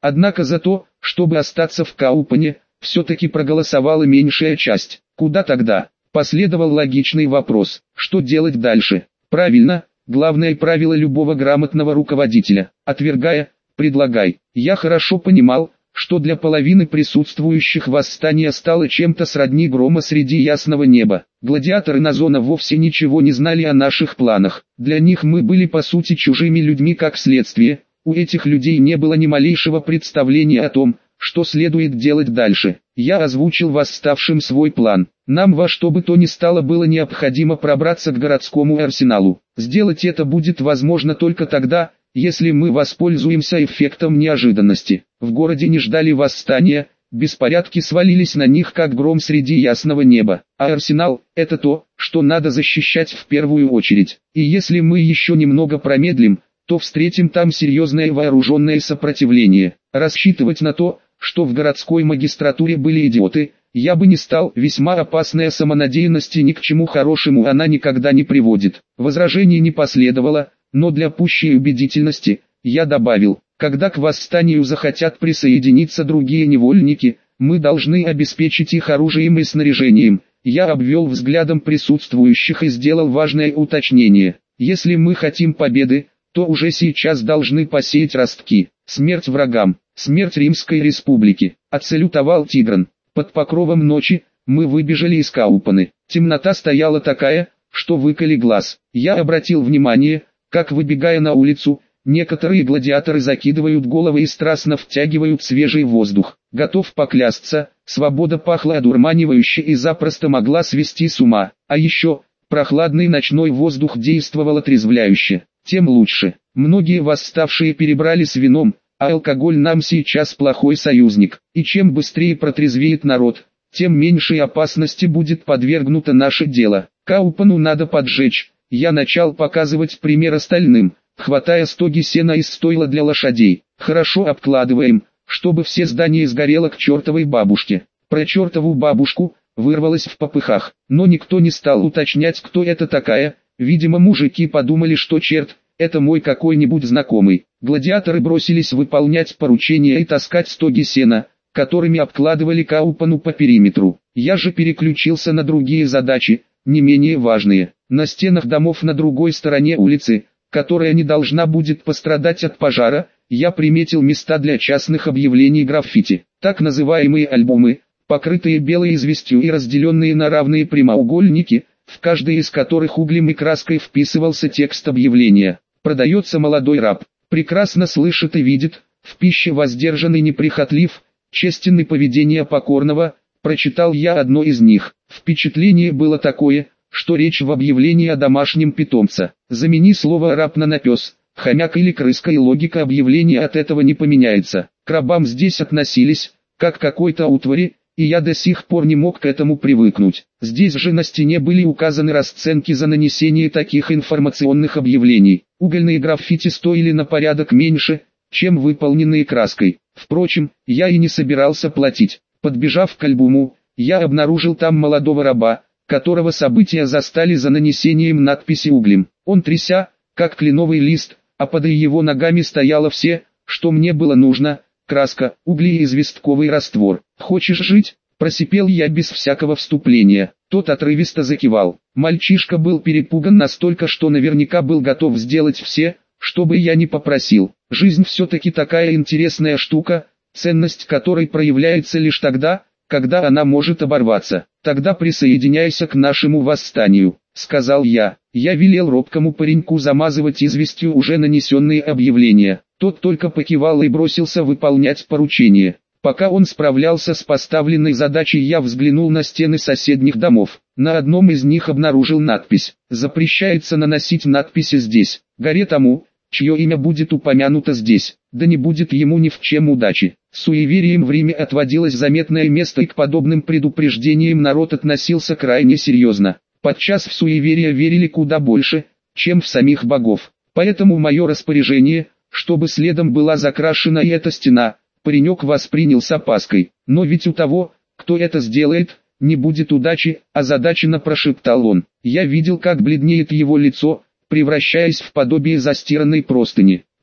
A: Однако за то, чтобы остаться в Каупане, все-таки проголосовала меньшая часть. Куда тогда? Последовал логичный вопрос. Что делать дальше? Правильно, главное правило любого грамотного руководителя. Отвергая, предлагай. Я хорошо понимал, что для половины присутствующих восстание стало чем-то сродни грома среди ясного неба. Гладиаторы Назона вовсе ничего не знали о наших планах. Для них мы были по сути чужими людьми как следствие. У этих людей не было ни малейшего представления о том, что следует делать дальше. Я озвучил восставшим свой план. Нам во что бы то ни стало было необходимо пробраться к городскому арсеналу. Сделать это будет возможно только тогда, если мы воспользуемся эффектом неожиданности. В городе не ждали восстания, беспорядки свалились на них как гром среди ясного неба. А арсенал – это то, что надо защищать в первую очередь. И если мы еще немного промедлим, то встретим там серьезное вооруженное сопротивление. Рассчитывать на то, что в городской магистратуре были идиоты, я бы не стал. Весьма опасная самонадеянность и ни к чему хорошему она никогда не приводит. Возражений не последовало, но для пущей убедительности, я добавил, когда к восстанию захотят присоединиться другие невольники, мы должны обеспечить их оружием и снаряжением. Я обвел взглядом присутствующих и сделал важное уточнение. Если мы хотим победы, то уже сейчас должны посеять ростки. Смерть врагам, смерть Римской Республики. Отсалютовал Тигран. Под покровом ночи, мы выбежали из Каупаны. Темнота стояла такая, что выколи глаз. Я обратил внимание, как выбегая на улицу, некоторые гладиаторы закидывают головы и страстно втягивают свежий воздух. Готов поклясться, свобода пахла одурманивающе и запросто могла свести с ума. А еще, прохладный ночной воздух действовал отрезвляюще. Тем лучше. Многие восставшие перебрали с вином, а алкоголь нам сейчас плохой союзник. И чем быстрее протрезвеет народ, тем меньшей опасности будет подвергнуто наше дело. Каупану надо поджечь. Я начал показывать пример остальным, хватая стоги сена из стойла для лошадей. Хорошо обкладываем, чтобы все здания сгорело к чертовой бабушке. Про чертову бабушку вырвалось в попыхах, но никто не стал уточнять, кто это такая. Видимо, мужики подумали, что черт, это мой какой-нибудь знакомый. Гладиаторы бросились выполнять поручения и таскать стоги сена, которыми обкладывали Каупану по периметру. Я же переключился на другие задачи, не менее важные. На стенах домов на другой стороне улицы, которая не должна будет пострадать от пожара, я приметил места для частных объявлений граффити. Так называемые альбомы, покрытые белой известью и разделенные на равные прямоугольники, в каждый из которых углем и краской вписывался текст объявления. Продается молодой раб, прекрасно слышит и видит, в пище воздержанный неприхотлив, честен и поведение покорного. Прочитал я одно из них. Впечатление было такое, что речь в объявлении о домашнем питомце. Замени слово «раб» на «напес», «хомяк» или «крыска» и логика объявления от этого не поменяется. К рабам здесь относились, как к какой-то утвари, и я до сих пор не мог к этому привыкнуть. Здесь же на стене были указаны расценки за нанесение таких информационных объявлений. Угольные граффити стоили на порядок меньше, чем выполненные краской. Впрочем, я и не собирался платить. Подбежав к альбому, я обнаружил там молодого раба, которого события застали за нанесением надписи углем. Он тряся, как кленовый лист, а под его ногами стояло все, что мне было нужно: краска, угли и известковый раствор. «Хочешь жить?» – просипел я без всякого вступления. Тот отрывисто закивал. Мальчишка был перепуган настолько, что наверняка был готов сделать все, что бы я ни попросил. Жизнь все-таки такая интересная штука, ценность которой проявляется лишь тогда, когда она может оборваться. «Тогда присоединяйся к нашему восстанию», — сказал я. Я велел робкому пареньку замазывать известью уже нанесенные объявления. Тот только покивал и бросился выполнять поручение. Пока он справлялся с поставленной задачей, я взглянул на стены соседних домов. На одном из них обнаружил надпись: «Запрещается наносить надписи здесь. Горе тому, чье имя будет упомянуто здесь, да не будет ему ни в чем удачи». Суеверием в Риме отводилось заметное место, и к подобным предупреждениям народ относился крайне серьезно. Подчас в суеверия верили куда больше, чем в самих богов. Поэтому мое распоряжение, чтобы следом была закрашена и эта стена, паренек воспринял с опаской. «Но ведь у того, кто это сделает, не будет удачи», – озадаченно прошептал он. Я видел, как бледнеет его лицо, превращаясь в подобие застиранной простыни.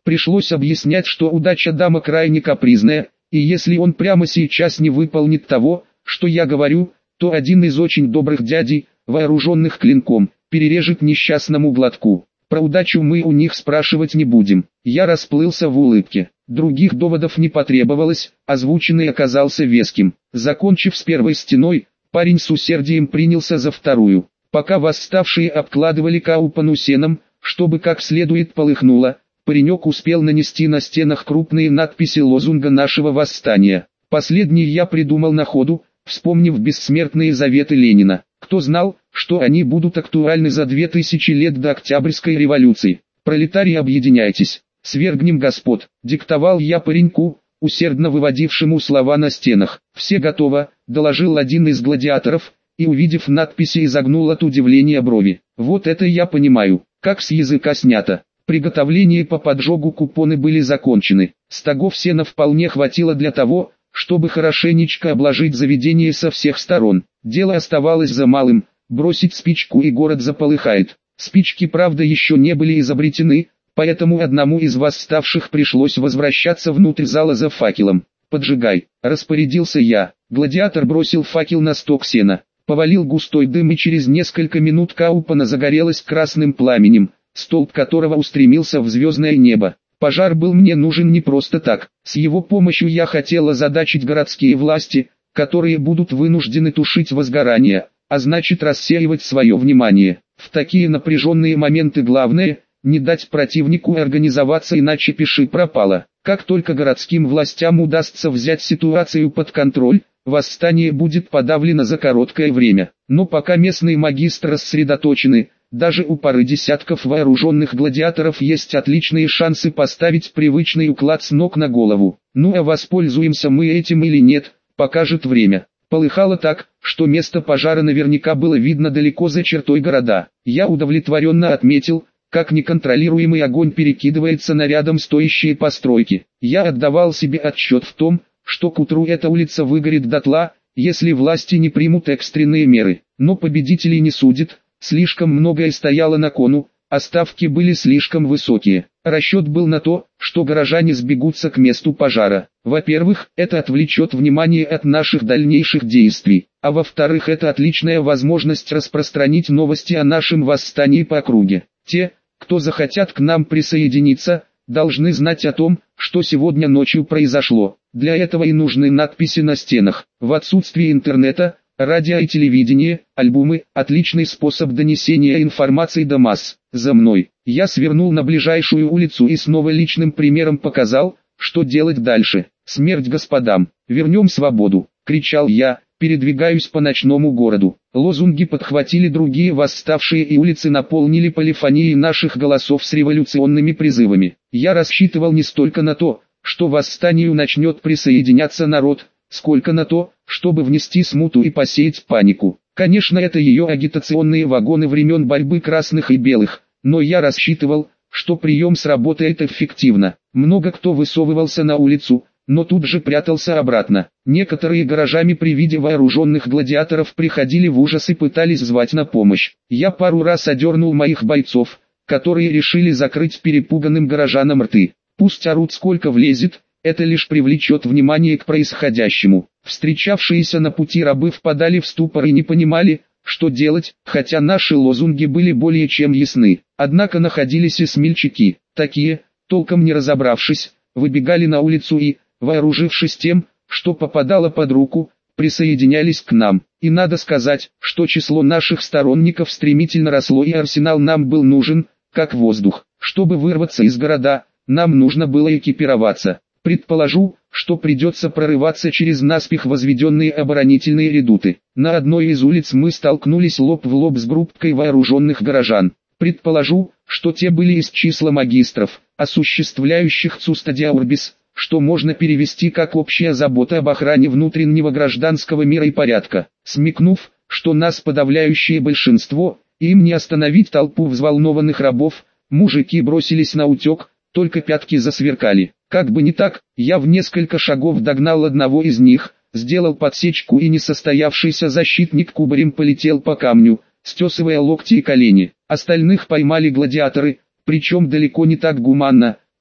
A: Пришлось объяснять, что удача дама крайне капризная, и если он прямо сейчас не выполнит того, что я говорю, то один из очень добрых дядей, вооруженных клинком, перережет несчастному глотку. Про удачу мы у них спрашивать не будем. Я расплылся в улыбке. Других доводов не потребовалось, озвученный оказался веским. Закончив с первой стеной, парень с усердием принялся за вторую. Пока восставшие обкладывали Каупану сеном, чтобы как следует полыхнуло, паренек успел нанести на стенах крупные надписи лозунга нашего восстания. Последний я придумал на ходу, вспомнив бессмертные заветы Ленина. Кто знал, что они будут актуальны за 2000 лет до Октябрьской революции. Пролетарии, объединяйтесь, свергнем господ, диктовал я пареньку, усердно выводившему слова на стенах. Все готово, доложил один из гладиаторов, и увидев надписи изогнул от удивления брови. Вот это я понимаю, как с языка снято. Приготовления по поджогу купоны были закончены. Стогов сена вполне хватило для того, чтобы хорошенечко обложить заведение со всех сторон. Дело оставалось за малым – бросить спичку, и город заполыхает. Спички, правда, еще не были изобретены, поэтому одному из восставших пришлось возвращаться внутрь зала за факелом. «Поджигай», – распорядился я. Гладиатор бросил факел на сток сена. Повалил густой дым, и через несколько минут Каупана загорелась красным пламенем, столб которого устремился в звездное небо. Пожар был мне нужен не просто так. С его помощью я хотел озадачить городские власти, которые будут вынуждены тушить возгорание, а значит рассеивать свое внимание. В такие напряженные моменты главное – не дать противнику организоваться, иначе пиши пропало. Как только городским властям удастся взять ситуацию под контроль, восстание будет подавлено за короткое время. Но пока местные магистры рассредоточены, даже у пары десятков вооруженных гладиаторов есть отличные шансы поставить привычный уклад с ног на голову. Ну а воспользуемся мы этим или нет, покажет время. Полыхало так, что место пожара наверняка было видно далеко за чертой города. Я удовлетворенно отметил, как неконтролируемый огонь перекидывается на рядом стоящие постройки. Я отдавал себе отчет в том, что к утру эта улица выгорит дотла, если власти не примут экстренные меры. Но победителей не судят, слишком многое стояло на кону, а ставки были слишком высокие. Расчет был на то, что горожане сбегутся к месту пожара. Во-первых, это отвлечет внимание от наших дальнейших действий, а во-вторых, это отличная возможность распространить новости о нашем восстании по округе. Те, кто захотят к нам присоединиться, должны знать о том, что сегодня ночью произошло. Для этого и нужны надписи на стенах. В отсутствие интернета, радио и телевидения, альбомы – отличный способ донесения информации до масс. За мной. Я свернул на ближайшую улицу и снова личным примером показал, что делать дальше. «Смерть господам! Вернем свободу!» – кричал я, передвигаюсь по ночному городу. Лозунги подхватили другие восставшие, и улицы наполнили полифонией наших голосов с революционными призывами. Я рассчитывал не столько на то, что восстанию начнет присоединяться народ, сколько на то, чтобы внести смуту и посеять панику. Конечно, это ее агитационные вагоны времен борьбы красных и белых, но я рассчитывал, что прием сработает эффективно. Много кто высовывался на улицу, но тут же прятался обратно. Некоторые горожане при виде вооруженных гладиаторов приходили в ужас и пытались звать на помощь. Я пару раз одернул моих бойцов, которые решили закрыть перепуганным горожанам рты. Пусть орут сколько влезет, это лишь привлечет внимание к происходящему. Встречавшиеся на пути рабы впадали в ступор и не понимали, что делать, хотя наши лозунги были более чем ясны. Однако находились и смельчаки, такие, толком не разобравшись, выбегали на улицу и, вооружившись тем, что попадало под руку, присоединялись к нам. И надо сказать, что число наших сторонников стремительно росло, и арсенал нам был нужен, как воздух. Чтобы вырваться из города, нам нужно было экипироваться. Предположу, что придется прорываться через наспех возведенные оборонительные редуты. На одной из улиц мы столкнулись лоб в лоб с группкой вооруженных горожан. Предположу, что те были из числа магистров, осуществляющих цустодия урбис, что можно перевести как общая забота об охране внутреннего гражданского мира и порядка. Смекнув, что нас подавляющее большинство, и им не остановить толпу взволнованных рабов, мужики бросились на утек, только пятки засверкали. Как бы не так, я в несколько шагов догнал одного из них, сделал подсечку, и несостоявшийся защитник кубарем полетел по камню, стесывая локти и колени. Остальных поймали гладиаторы, причем далеко не так гуманно,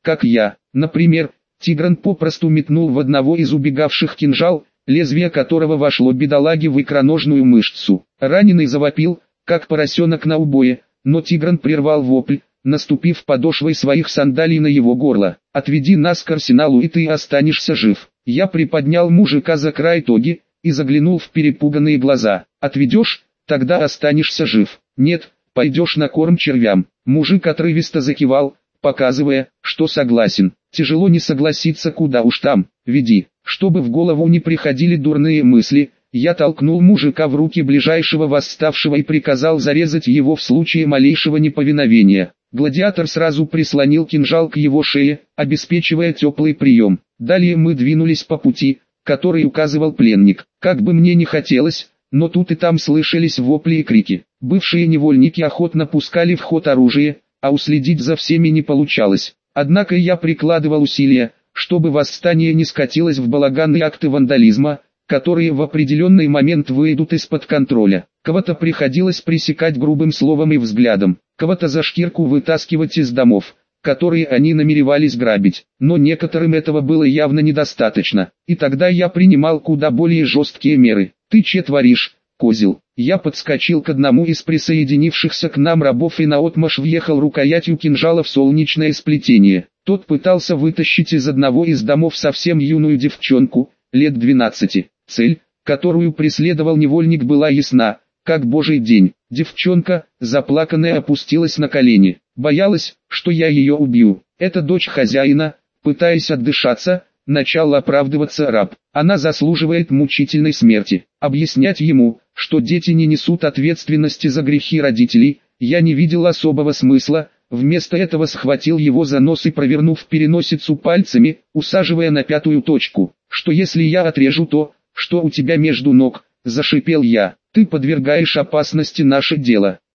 A: как я. Например, Тигран попросту метнул в одного из убегавших кинжал, лезвие которого вошло бедолаге в икроножную мышцу. Раненый завопил, как поросенок на убое, но Тигран прервал вопль, наступив подошвой своих сандалий на его горло. «Отведи нас к арсеналу, и ты останешься жив». Я приподнял мужика за край тоги и заглянул в перепуганные глаза. «Отведешь? Тогда останешься жив. Нет, пойдешь на корм червям». Мужик отрывисто закивал, показывая, что согласен. Тяжело не согласиться, куда уж там. «Веди». Чтобы в голову не приходили дурные мысли, я толкнул мужика в руки ближайшего восставшего и приказал зарезать его в случае малейшего неповиновения. Гладиатор сразу прислонил кинжал к его шее, обеспечивая теплый прием. Далее мы двинулись по пути, который указывал пленник. Как бы мне ни хотелось, но тут и там слышались вопли и крики. Бывшие невольники охотно пускали в ход оружие, а уследить за всеми не получалось. Однако я прикладывал усилия, чтобы восстание не скатилось в балаган и акты вандализма, которые в определенный момент выйдут из-под контроля. Кого-то приходилось пресекать грубым словом и взглядом, кого-то за шкирку вытаскивать из домов, которые они намеревались грабить. Но некоторым этого было явно недостаточно, и тогда я принимал куда более жесткие меры. «Ты че творишь, козел?» Я подскочил к одному из присоединившихся к нам рабов и наотмашь въехал рукоятью кинжала в солнечное сплетение. Тот пытался вытащить из одного из домов совсем юную девчонку, лет 12. Цель, которую преследовал невольник, была ясна, как божий день. Девчонка, заплаканная, опустилась на колени. Боялась, что я ее убью. Это дочь хозяина. Пытаясь отдышаться, начал оправдываться раб. Она заслуживает мучительной смерти. Объяснять ему, что дети не несут ответственности за грехи родителей, я не видел особого смысла. Вместо этого схватил его за нос и, провернув переносицу пальцами, усаживая на пятую точку. «Что если я отрежу то, что у тебя между ног?» – зашипел я. «Ты подвергаешь опасности наше дело».